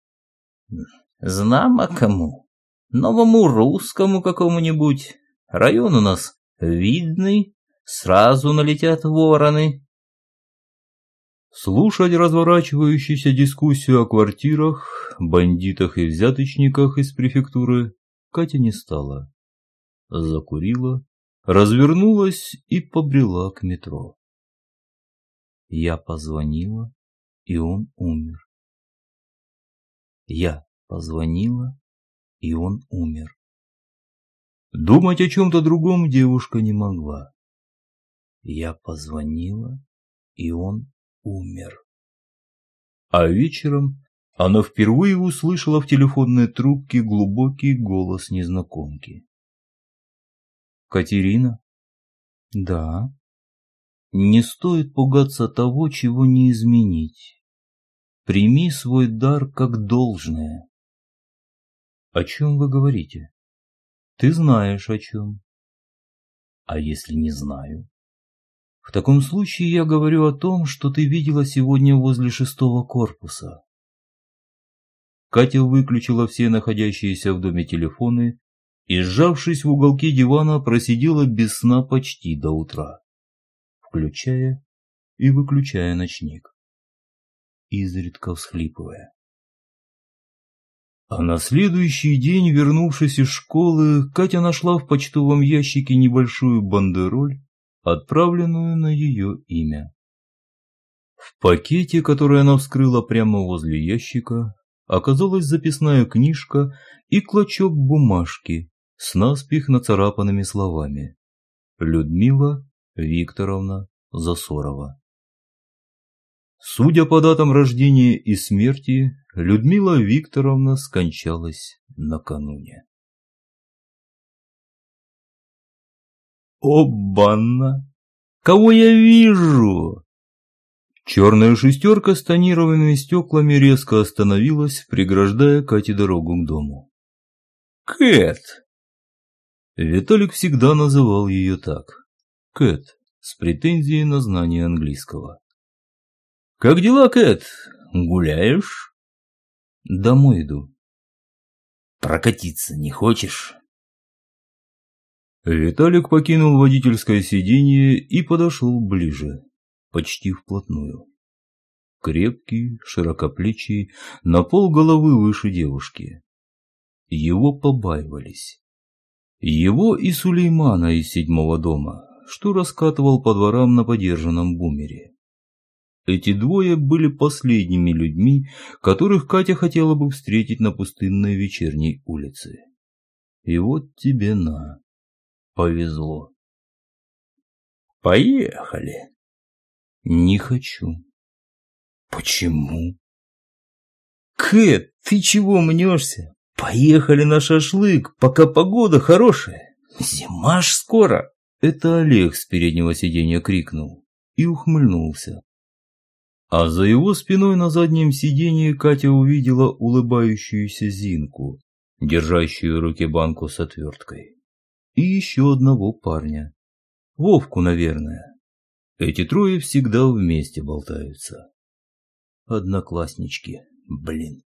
Знамо кому. Новому русскому какому-нибудь. Район у нас видный, сразу налетят вороны. Слушать разворачивающуюся дискуссию о квартирах, бандитах и взяточниках из префектуры Катя не стала. Закурила, развернулась и побрела к метро. Я позвонила, и он умер. Я позвонила, и он умер. Думать о чем-то другом девушка не могла. Я позвонила, и он умер. А вечером она впервые услышала в телефонной трубке глубокий голос незнакомки. «Катерина?» «Да». «Не стоит пугаться того, чего не изменить. Прими свой дар как должное». «О чем вы говорите?» «Ты знаешь, о чем». «А если не знаю?» «В таком случае я говорю о том, что ты видела сегодня возле шестого корпуса». Катя выключила все находящиеся в доме телефоны и, сжавшись в уголке дивана, просидела без сна почти до утра, включая и выключая ночник, изредка всхлипывая. А на следующий день, вернувшись из школы, Катя нашла в почтовом ящике небольшую бандероль, отправленную на ее имя. В пакете, который она вскрыла прямо возле ящика, оказалась записная книжка и клочок бумажки с наспех нацарапанными словами: Людмила Викторовна Засорова. Судя по датам рождения и смерти, Людмила Викторовна скончалась накануне. Обанна! Кого я вижу? Черная шестерка с тонированными стеклами резко остановилась, преграждая Кате дорогу к дому. Кэт! Виталик всегда называл ее так. Кэт, с претензией на знание английского. Как дела, Кэт? Гуляешь? Домой иду. Прокатиться не хочешь? Виталик покинул водительское сиденье и подошел ближе, почти вплотную. Крепкий, широкоплечий, на полголовы выше девушки. Его побаивались. Его и Сулеймана из 7-го дома, что раскатывал по дворам на подержанном бумере. Эти двое были последними людьми, которых Катя хотела бы встретить на пустынной вечерней улице. И вот тебе на, повезло. Поехали. Не хочу. Почему? Кэт, ты чего мнешься? Поехали на шашлык, пока погода хорошая. Зима ж скоро. Это Олег с переднего сиденья крикнул и ухмыльнулся. А за его спиной на заднем сиденье Катя увидела улыбающуюся Зинку, держащую в руке банку с отверткой. И еще одного парня. Вовку, наверное. Эти трое всегда вместе болтаются. Однокласснички, блин.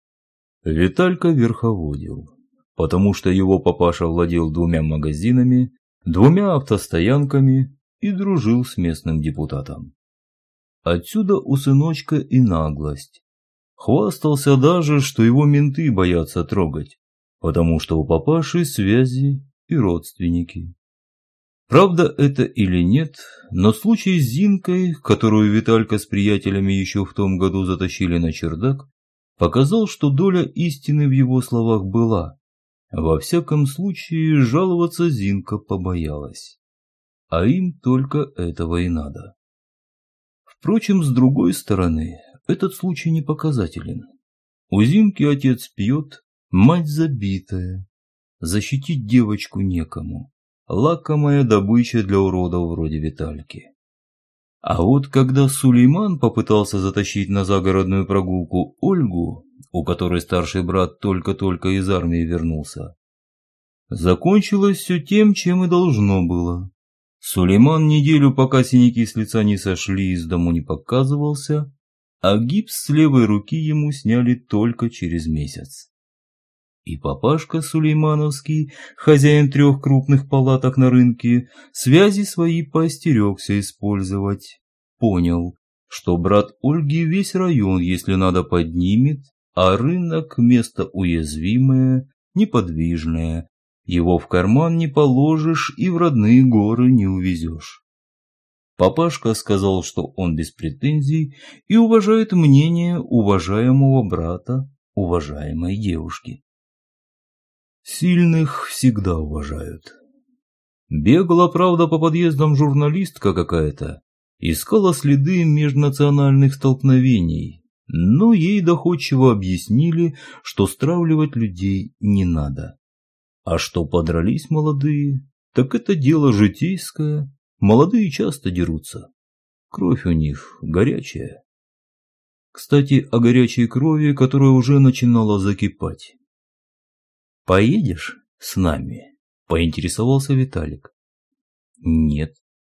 Виталька верховодил, потому что его папаша владел 2 магазинами, 2 автостоянками и дружил с местным депутатом. Отсюда у сыночка и наглость. Хвастался даже, что его менты боятся трогать, потому что у папаши связи и родственники. Правда это или нет, но случай с Зинкой, которую Виталька с приятелями еще в том году затащили на чердак, показал, что доля истины в его словах была. Во всяком случае, жаловаться Зинка побоялась. А им только этого и надо. Впрочем, с другой стороны, этот случай не показателен. У Зинки отец пьет, мать забитая. Защитить девочку некому. Лакомая добыча для уродов вроде Витальки. А вот когда Сулейман попытался затащить на загородную прогулку Ольгу, у которой старший брат только-только из армии вернулся, закончилось все тем, чем и должно было. Сулейман неделю, пока синяки с лица не сошли, из дому не показывался, а гипс с левой руки ему сняли только через месяц. И папашка Сулеймановский, хозяин 3 крупных палаток на рынке, связи свои поостерегся использовать. Понял, что брат Ольги весь район, если надо, поднимет, а рынок – место уязвимое, неподвижное. Его в карман не положишь и в родные горы не увезешь. Папашка сказал, что он без претензий и уважает мнение уважаемого брата, уважаемой девушки. Сильных всегда уважают. Бегала, правда, по подъездам журналистка какая-то, искала следы межнациональных столкновений, но ей доходчиво объяснили, что стравливать людей не надо. А что подрались молодые, так это дело житейское, молодые часто дерутся. Кровь у них горячая. Кстати, о горячей крови, которая уже начинала закипать. «Поедешь с нами?» – поинтересовался Виталик. «Нет».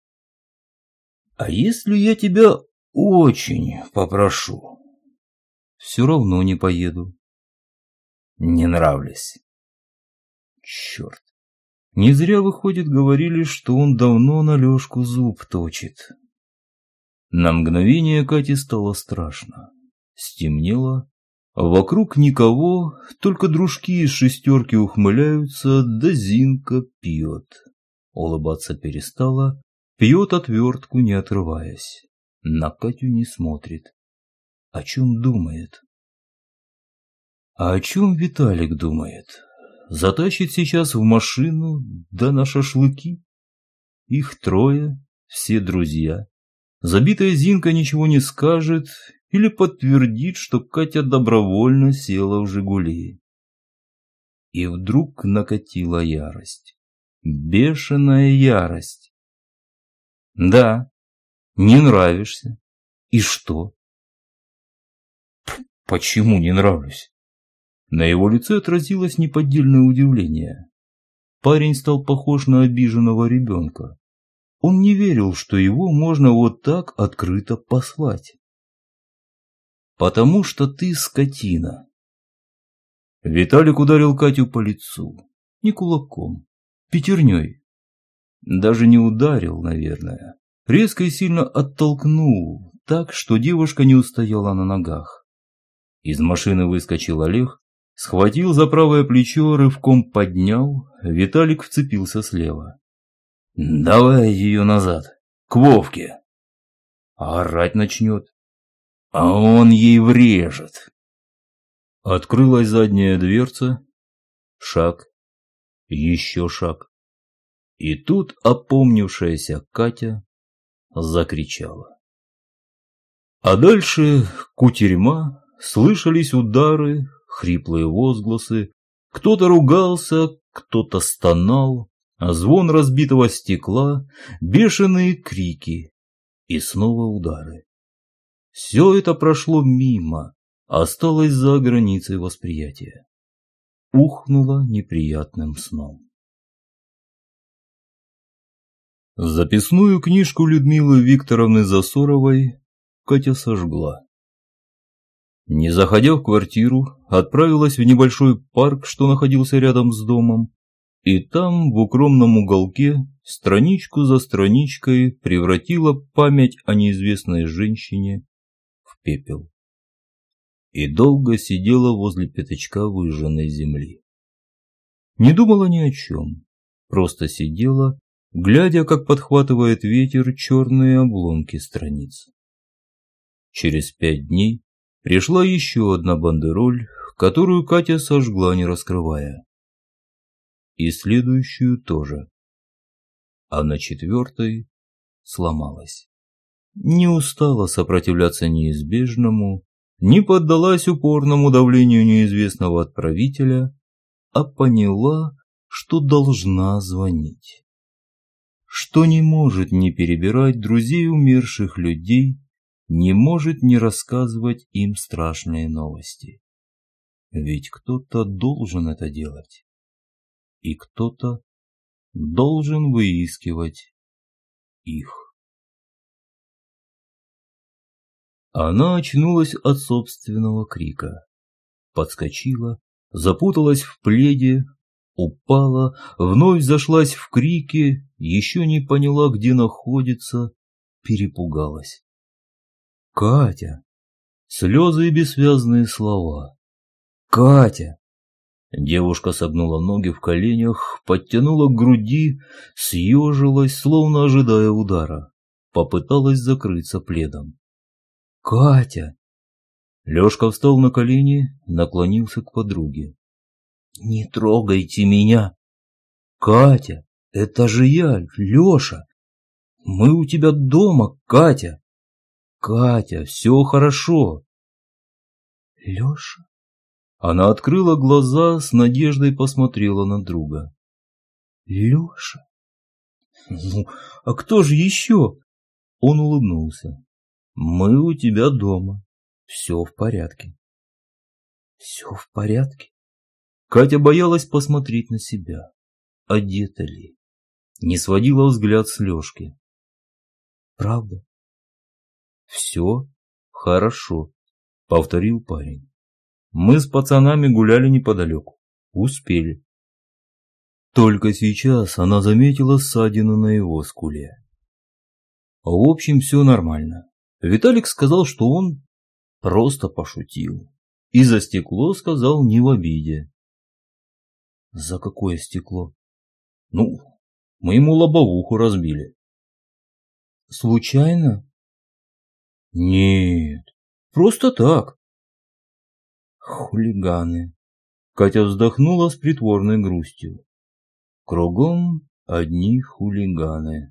«А если я тебя очень попрошу?» «Все равно не поеду». «Не нравлюсь». «Черт! Не зря, выходит, говорили, что он давно на Лешку зуб точит». На мгновение Кате стало страшно. Стемнело, Вокруг никого, только дружки из шестерки ухмыляются, да Зинка пьет. Улыбаться перестала, пьет отвертку, не отрываясь. На Катю не смотрит. О чем думает? А о чем Виталик думает? Затащит сейчас в машину, да на шашлыки? Их трое, все друзья. Забитая Зинка ничего не скажет или подтвердит, что Катя добровольно села в «Жигули». И вдруг накатила ярость. Бешеная ярость. Да, не нравишься. И что? Почему не нравлюсь? На его лице отразилось неподдельное удивление. Парень стал похож на обиженного ребенка. Он не верил, что его можно вот так открыто послать. Потому что ты скотина. Виталик ударил Катю по лицу. Не кулаком, пятерней. Даже не ударил, наверное. Резко и сильно оттолкнул, так, что девушка не устояла на ногах. Из машины выскочил Олег, схватил за правое плечо, рывком поднял, Виталик вцепился слева. «Давай ее назад, к Вовке!» Орать начнет, а он ей врежет. Открылась задняя дверца, шаг, еще шаг. И тут опомнившаяся Катя закричала. А дальше кутерьма, слышались удары, хриплые возгласы, кто-то ругался, кто-то стонал, звон разбитого стекла, бешеные крики и снова удары. Все это прошло мимо, осталось за границей восприятия. Ухнуло неприятным сном. Записную книжку Людмилы Викторовны Засоровой Катя сожгла. Не заходя в квартиру, отправилась в небольшой парк, что находился рядом с домом, и там, в укромном уголке, страничку за страничкой превратила память о неизвестной женщине в пепел. И долго сидела возле пятачка выжженной земли. Не думала ни о чем, просто сидела, глядя, как подхватывает ветер черные обломки страниц. Через 5 дней пришла еще одна бандероль, которую Катя сожгла, не раскрывая. И следующую тоже. А на 4-й сломалась. Не устала сопротивляться неизбежному, не поддалась упорному давлению неизвестного отправителя, а поняла, что должна звонить. Что не может не перебирать друзей умерших людей, не может не рассказывать им страшные новости. Ведь кто-то должен это делать. И кто-то должен выискивать их. Она очнулась от собственного крика. Подскочила, запуталась в пледе, упала, вновь зашлась в крике, еще не поняла, где находится, перепугалась. «Катя!» Слезы и бессвязные слова. «Катя!» Девушка согнула ноги в коленях, подтянула к груди, съежилась, словно ожидая удара. Попыталась закрыться пледом. «Катя!» Лешка встал на колени, наклонился к подруге. «Не трогайте меня!» «Катя, это же я, Леша! Мы у тебя дома, Катя! Катя, все хорошо!» «Леша?» Она открыла глаза, с надеждой посмотрела на друга. «Леша? Ну, а кто же еще?» Он улыбнулся. «Мы у тебя дома. Все в порядке». «Все в порядке?» Катя боялась посмотреть на себя. Одета ли? Не сводила взгляд с Лешки. «Правда?» «Все хорошо», — повторил парень. «Мы с пацанами гуляли неподалеку. Успели». Только сейчас она заметила ссадину на его скуле. В общем, все нормально. Виталик сказал, что он просто пошутил. и за стекло сказал не в обиде. За какое стекло? Ну, мы ему лобовуху разбили. Случайно? Нет, просто так. Хулиганы. Катя вздохнула с притворной грустью. Кругом одни хулиганы.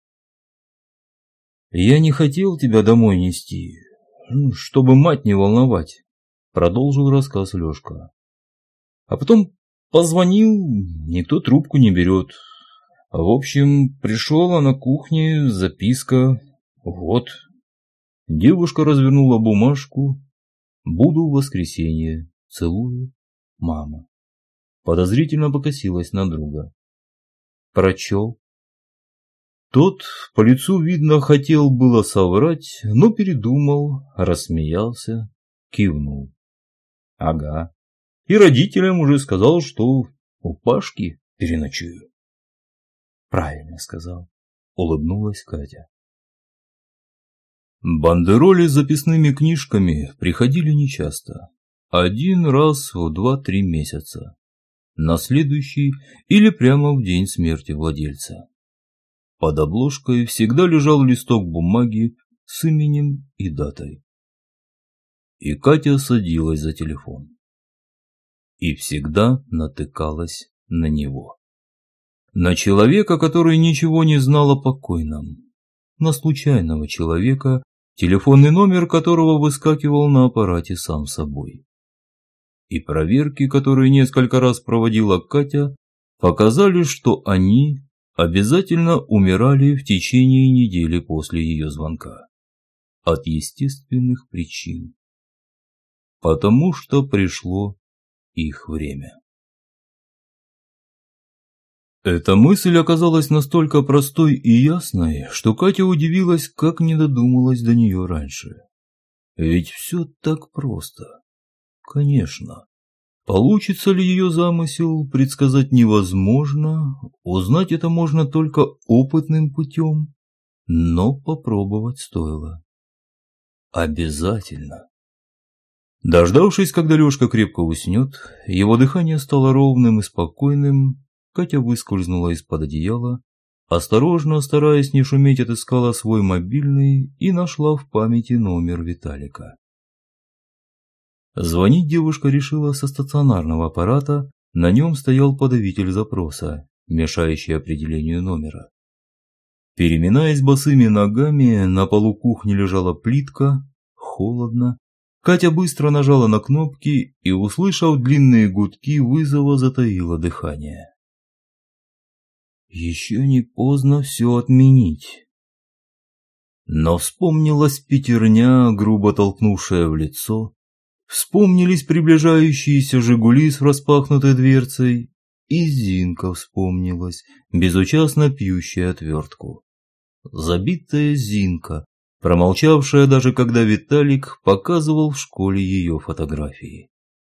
Я не хотел тебя домой нести, чтобы мать не волновать, продолжил рассказ Лешка. А потом позвонил, никто трубку не берет. В общем, пришла на кухне записка. Вот. Девушка развернула бумажку. Буду в воскресенье. Целую. Мама. Подозрительно покосилась на друга. Прочел. Тот по лицу, видно, хотел было соврать, но передумал, рассмеялся, кивнул. Ага. И родителям уже сказал, что у Пашки переночую. Правильно сказал, улыбнулась Катя. Бандероли с записными книжками приходили нечасто. Один раз в 2-3 месяца. На следующий или прямо в день смерти владельца. Под обложкой всегда лежал листок бумаги с именем и датой. И Катя садилась за телефон. И всегда натыкалась на него. На человека, который ничего не знал о покойном. На случайного человека, телефонный номер которого выскакивал на аппарате сам собой. И проверки, которые несколько раз проводила Катя, показали, что они обязательно умирали в течение недели после ее звонка. От естественных причин. Потому что пришло их время. Эта мысль оказалась настолько простой и ясной, что Катя удивилась, как не додумалась до нее раньше. Ведь все так просто. Конечно. Получится ли ее замысел, предсказать невозможно, узнать это можно только опытным путем, но попробовать стоило. Обязательно. Дождавшись, когда Лешка крепко уснет, его дыхание стало ровным и спокойным, Катя выскользнула из-под одеяла, осторожно, стараясь не шуметь, отыскала свой мобильный и нашла в памяти номер Виталика. Звонить девушка решила со стационарного аппарата, на нем стоял подавитель запроса, мешающий определению номера. Переминаясь босыми ногами, на полу кухни лежала плитка, холодно. Катя быстро нажала на кнопки и, услышав длинные гудки вызова, затаила дыхание. Еще не поздно все отменить. Но вспомнилась пятерня, грубо толкнувшая в лицо, вспомнились приближающиеся «Жигули» с распахнутой дверцей, и Зинка вспомнилась, безучастно пьющая отвертку. Забитая Зинка, промолчавшая даже когда Виталик показывал в школе ее фотографии.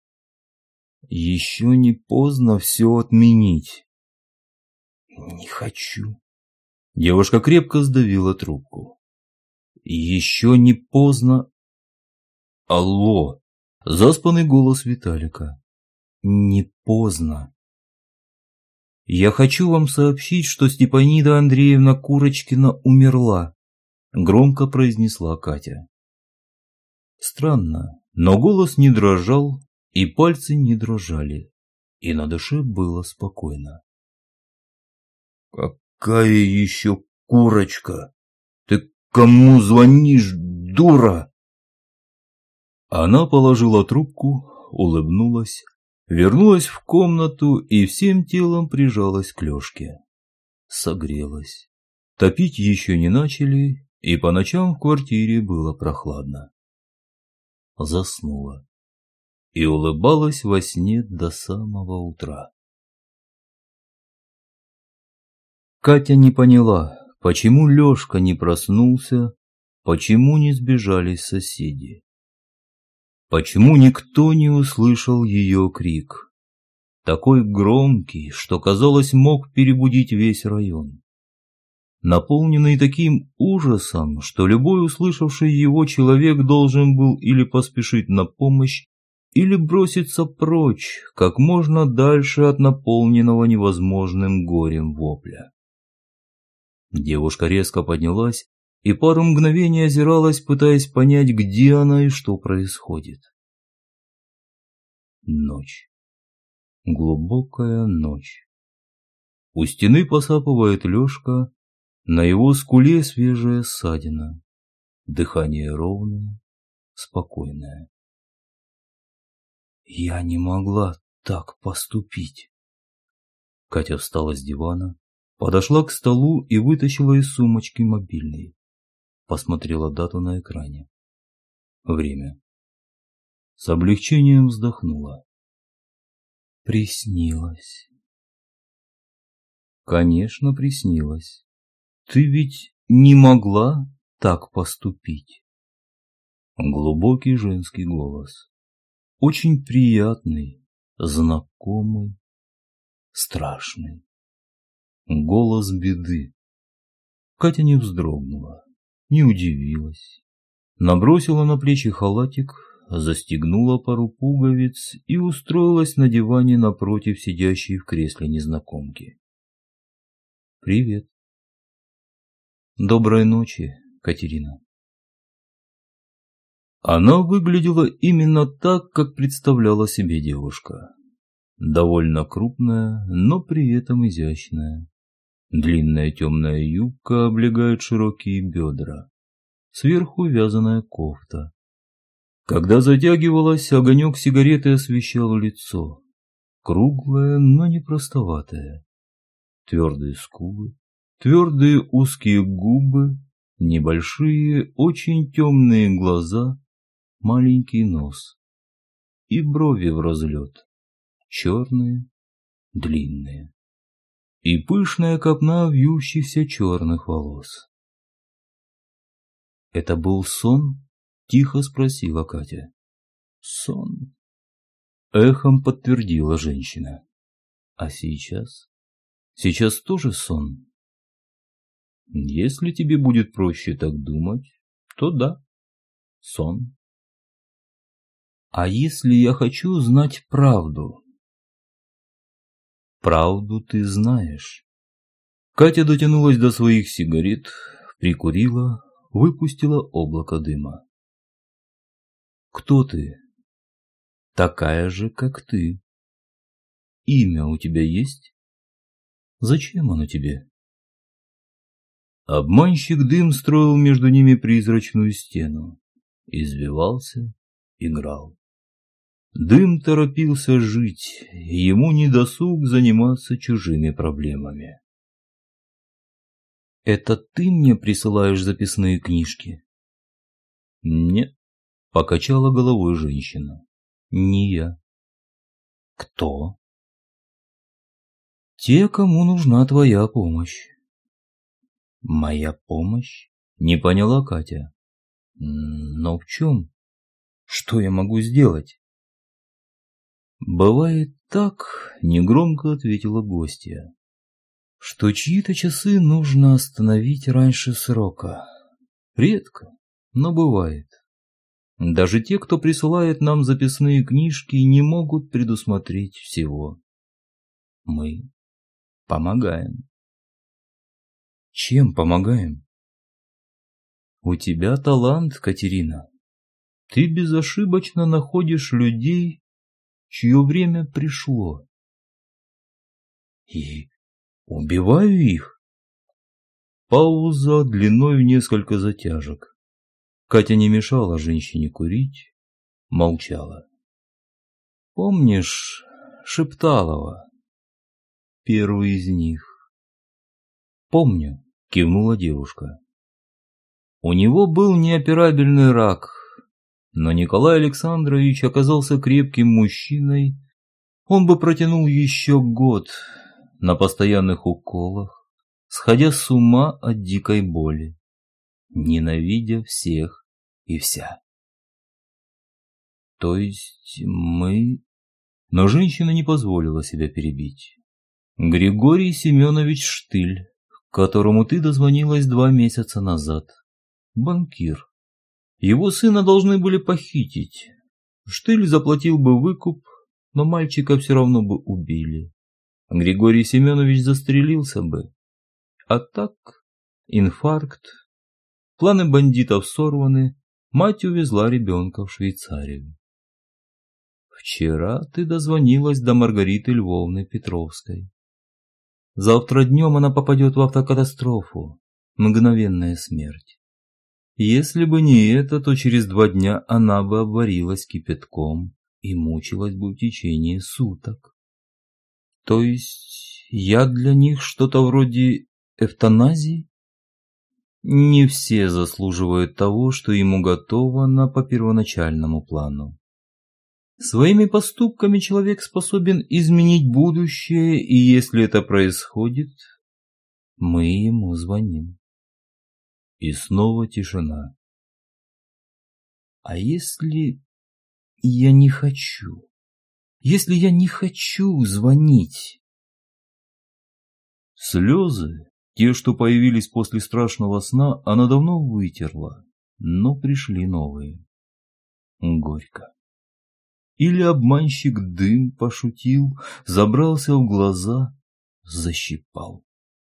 Еще не поздно все отменить. Не хочу. Девушка крепко сдавила трубку. Еще не поздно. Алло. Заспанный голос Виталика. Не поздно. Я хочу вам сообщить, что Степанида Андреевна Курочкина умерла, громко произнесла Катя. Странно, но голос не дрожал, и пальцы не дрожали, и на душе было спокойно. Какая еще курочка? Ты кому звонишь, дура? Она положила трубку, улыбнулась, вернулась в комнату и всем телом прижалась к Лешке. Согрелась. Топить еще не начали, и по ночам в квартире было прохладно. Заснула и улыбалась во сне до самого утра. Катя не поняла, почему Лешка не проснулся, почему не сбежались соседи. Почему никто не услышал ее крик? Такой громкий, что, казалось, мог перебудить весь район. Наполненный таким ужасом, что любой услышавший его человек должен был или поспешить на помощь, или броситься прочь, как можно дальше от наполненного невозможным горем вопля. Девушка резко поднялась и пару мгновений озиралась, пытаясь понять, где она и что происходит. Ночь. Глубокая ночь. У стены посапывает Лёшка, на его скуле свежая ссадина. Дыхание ровное, спокойное. Я не могла так поступить. Катя встала с дивана, подошла к столу и вытащила из сумочки мобильный. Посмотрела дату на экране. Время. С облегчением вздохнула. Приснилось. Конечно, приснилось. Ты ведь не могла так поступить. Глубокий женский голос. Очень приятный, знакомый, страшный. Голос беды. Катя не вздрогнула, не удивилась. Набросила на плечи халатик, застегнула пару пуговиц и устроилась на диване напротив сидящей в кресле незнакомки. Привет. Доброй ночи, Катерина. Она выглядела именно так, как представляла себе девушка. Довольно крупная, но при этом изящная. Длинная темная юбка облегает широкие бедра. Сверху вязаная кофта. Когда затягивалась, огонек сигареты освещал лицо. Круглое, но не простоватое. Твердые скулы, твердые узкие губы, небольшие, очень темные глаза, маленький нос и брови в разлет, черные, длинные, и пышная копна вьющихся черных волос. «Это был сон?» — тихо спросила Катя. «Сон», — эхом подтвердила женщина. «А сейчас? Сейчас тоже сон?» «Если тебе будет проще так думать, то да, сон». «А если я хочу знать правду?» «Правду ты знаешь». Катя дотянулась до своих сигарет, прикурила, выпустила облако дыма. «Кто ты?» «Такая же, как ты». «Имя у тебя есть?» «Зачем оно тебе?» Обманщик дым строил между ними призрачную стену. Извивался, играл. Дым торопился жить, ему не досуг заниматься чужими проблемами. «Это ты мне присылаешь записные книжки?» «Нет», — покачала головой женщина. «Не я». «Кто?» «Те, кому нужна твоя помощь». «Моя помощь?» — не поняла Катя. «Но в чем? Что я могу сделать?» «Бывает так», — негромко ответила гостья, «что чьи-то часы нужно остановить раньше срока. Редко, но бывает. Даже те, кто присылает нам записные книжки, не могут предусмотреть всего. Мы помогаем». «Чем помогаем?» «У тебя талант, Катерина. Ты безошибочно находишь людей, чье время пришло». «И убиваю их?» Пауза длиной в несколько затяжек. Катя не мешала женщине курить, молчала. «Помнишь Шепталова? Первый из них?» «Помню», — кивнула девушка. «У него был неоперабельный рак, но Николай Александрович оказался крепким мужчиной. Он бы протянул еще год на постоянных уколах, сходя с ума от дикой боли, ненавидя всех и вся». «То есть мы...» Но женщина не позволила себя перебить. «Григорий Семенович Штыль, к которому ты дозвонилась 2 месяца назад. Банкир. Его сына должны были похитить. Штыль заплатил бы выкуп, но мальчика все равно бы убили. Григорий Семенович застрелился бы. А так, инфаркт, планы бандитов сорваны, мать увезла ребенка в Швейцарию. Вчера ты дозвонилась до Маргариты Львовны Петровской. Завтра днем она попадет в автокатастрофу. Мгновенная смерть. Если бы не это, то через 2 дня она бы обварилась кипятком и мучилась бы в течение суток. То есть я для них что-то вроде эвтаназии? Не все заслуживают того, что им уготовано по первоначальному плану. Своими поступками человек способен изменить будущее, и если это происходит, мы ему звоним. И снова тишина. А если я не хочу? Если я не хочу звонить? Слезы, те, что появились после страшного сна, она давно вытерла, но пришли новые. Горько. Или обманщик дым пошутил, забрался в глаза, защипал.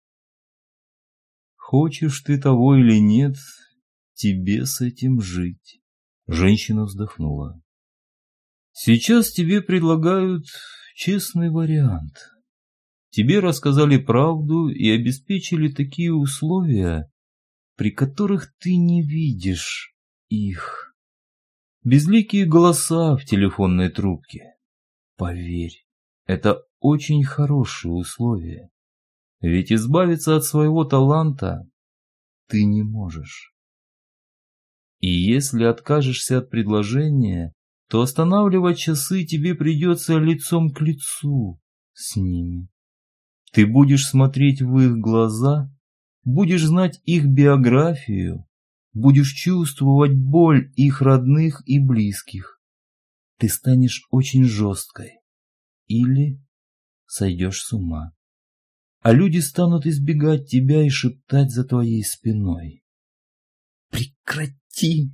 Хочешь ты того или нет, тебе с этим жить. Женщина вздохнула. Сейчас тебе предлагают честный вариант. Тебе рассказали правду и обеспечили такие условия, при которых ты не видишь их. Безликие голоса в телефонной трубке. Поверь, это очень хорошие условия. Ведь избавиться от своего таланта ты не можешь. И если откажешься от предложения, то останавливать часы тебе придется лицом к лицу с ними. Ты будешь смотреть в их глаза, будешь знать их биографию, будешь чувствовать боль их родных и близких. Ты станешь очень жесткой или сойдешь с ума. А люди станут избегать тебя и шептать за твоей спиной. Прекрати!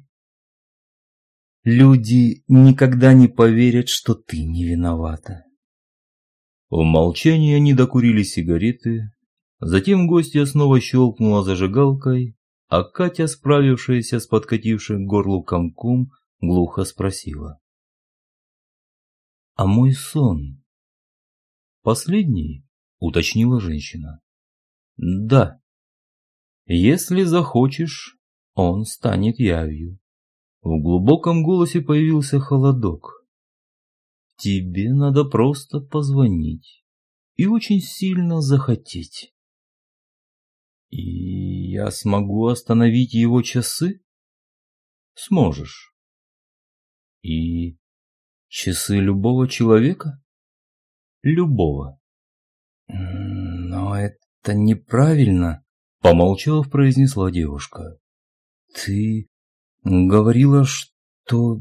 Люди никогда не поверят, что ты не виновата. В молчании они докурили сигареты, затем гостья снова щелкнула зажигалкой, а Катя, справившаяся с подкатившим к горлу комком, глухо спросила. «А мой сон?» «Последний?» — уточнила женщина. «Да. Если захочешь, он станет явью». В глубоком голосе появился холодок. «Тебе надо просто позвонить и очень сильно захотеть». «И я смогу остановить его часы?» «Сможешь». «И часы любого человека?» «Любого». «Но это неправильно», — помолчав, произнесла девушка. «Ты говорила, что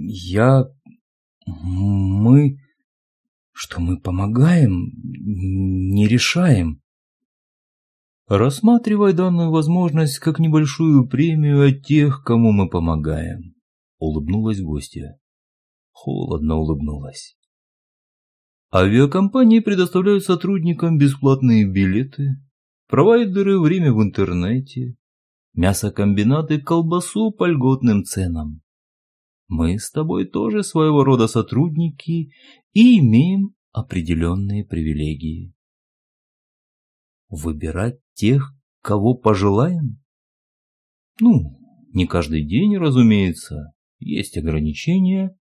мы помогаем, не решаем». «Рассматривай данную возможность как небольшую премию от тех, кому мы помогаем», — улыбнулась гостья. Холодно улыбнулась. Авиакомпании предоставляют сотрудникам бесплатные билеты, провайдеры время в интернете, мясокомбинаты колбасу по льготным ценам. Мы с тобой тоже своего рода сотрудники и имеем определенные привилегии. Выбирать тех, кого пожелаем? Ну, не каждый день, разумеется, есть ограничения.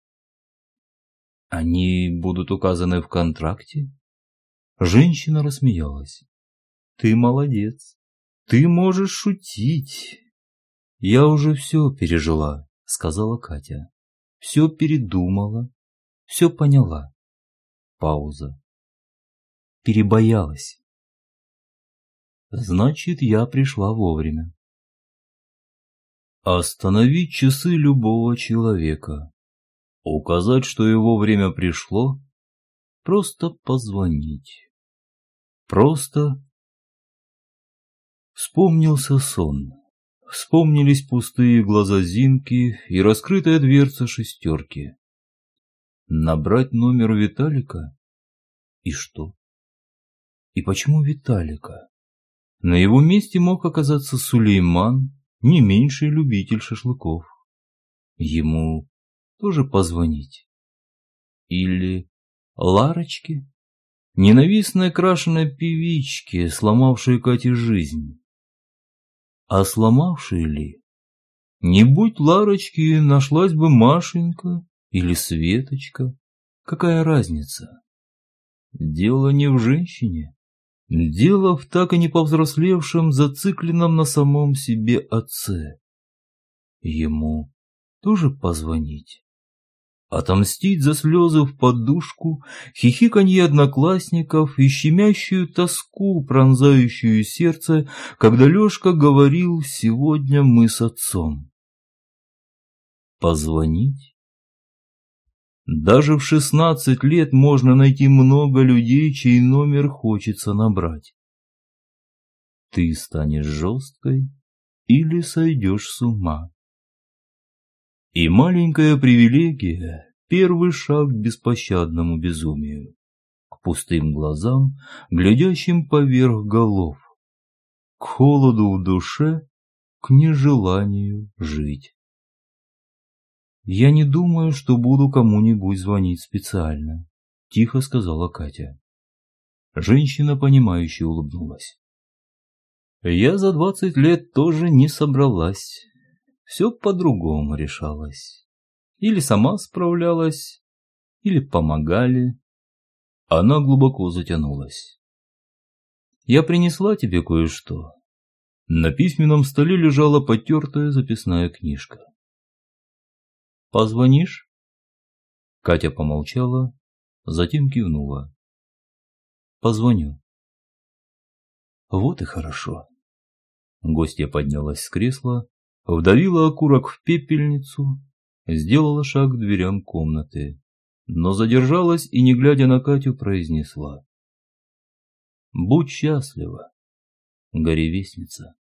Они будут указаны в контракте? Женщина рассмеялась. Ты молодец. Ты можешь шутить. Я уже все пережила, сказала Катя. Все передумала, все поняла. Пауза. Перебоялась. Значит, я пришла вовремя. Остановить часы любого человека. Указать, что его время пришло, просто позвонить. Просто вспомнился сон. Вспомнились пустые глаза Зинки и раскрытая дверца шестерки. Набрать номер Виталика? И что? И почему Виталика? На его месте мог оказаться Сулейман, не меньший любитель шашлыков. Ему тоже позвонить? Или Ларочке, ненавистной крашеной певичке, сломавшей Кате жизнь? А сломавшей ли? Не будь Ларочки, нашлась бы Машенька или Светочка. Какая разница? Дело не в женщине. Дело в так и не повзрослевшем, зацикленном на самом себе отце. Ему тоже позвонить? Отомстить за слезы в подушку, хихиканье одноклассников и щемящую тоску, пронзающую сердце, когда Лешка говорил: «Сегодня мы с отцом». Позвонить? Даже в 16 лет можно найти много людей, чей номер хочется набрать. Ты станешь жесткой или сойдешь с ума. И маленькая привилегия – первый шаг к беспощадному безумию, к пустым глазам, глядящим поверх голов, к холоду в душе, к нежеланию жить. «Я не думаю, что буду кому-нибудь звонить специально», – тихо сказала Катя. Женщина, понимающе улыбнулась. «Я за 20 лет тоже не собралась. Все по-другому решалось. Или сама справлялась, или помогали». Она глубоко затянулась. «Я принесла тебе кое-что». На письменном столе лежала потертая записная книжка. «Позвонишь?» Катя помолчала, затем кивнула. «Позвоню». «Вот и хорошо». Гостья поднялась с кресла, вдавила окурок в пепельницу, сделала шаг к дверям комнаты, но задержалась и, не глядя на Катю, произнесла: «Будь счастлива, горевестница».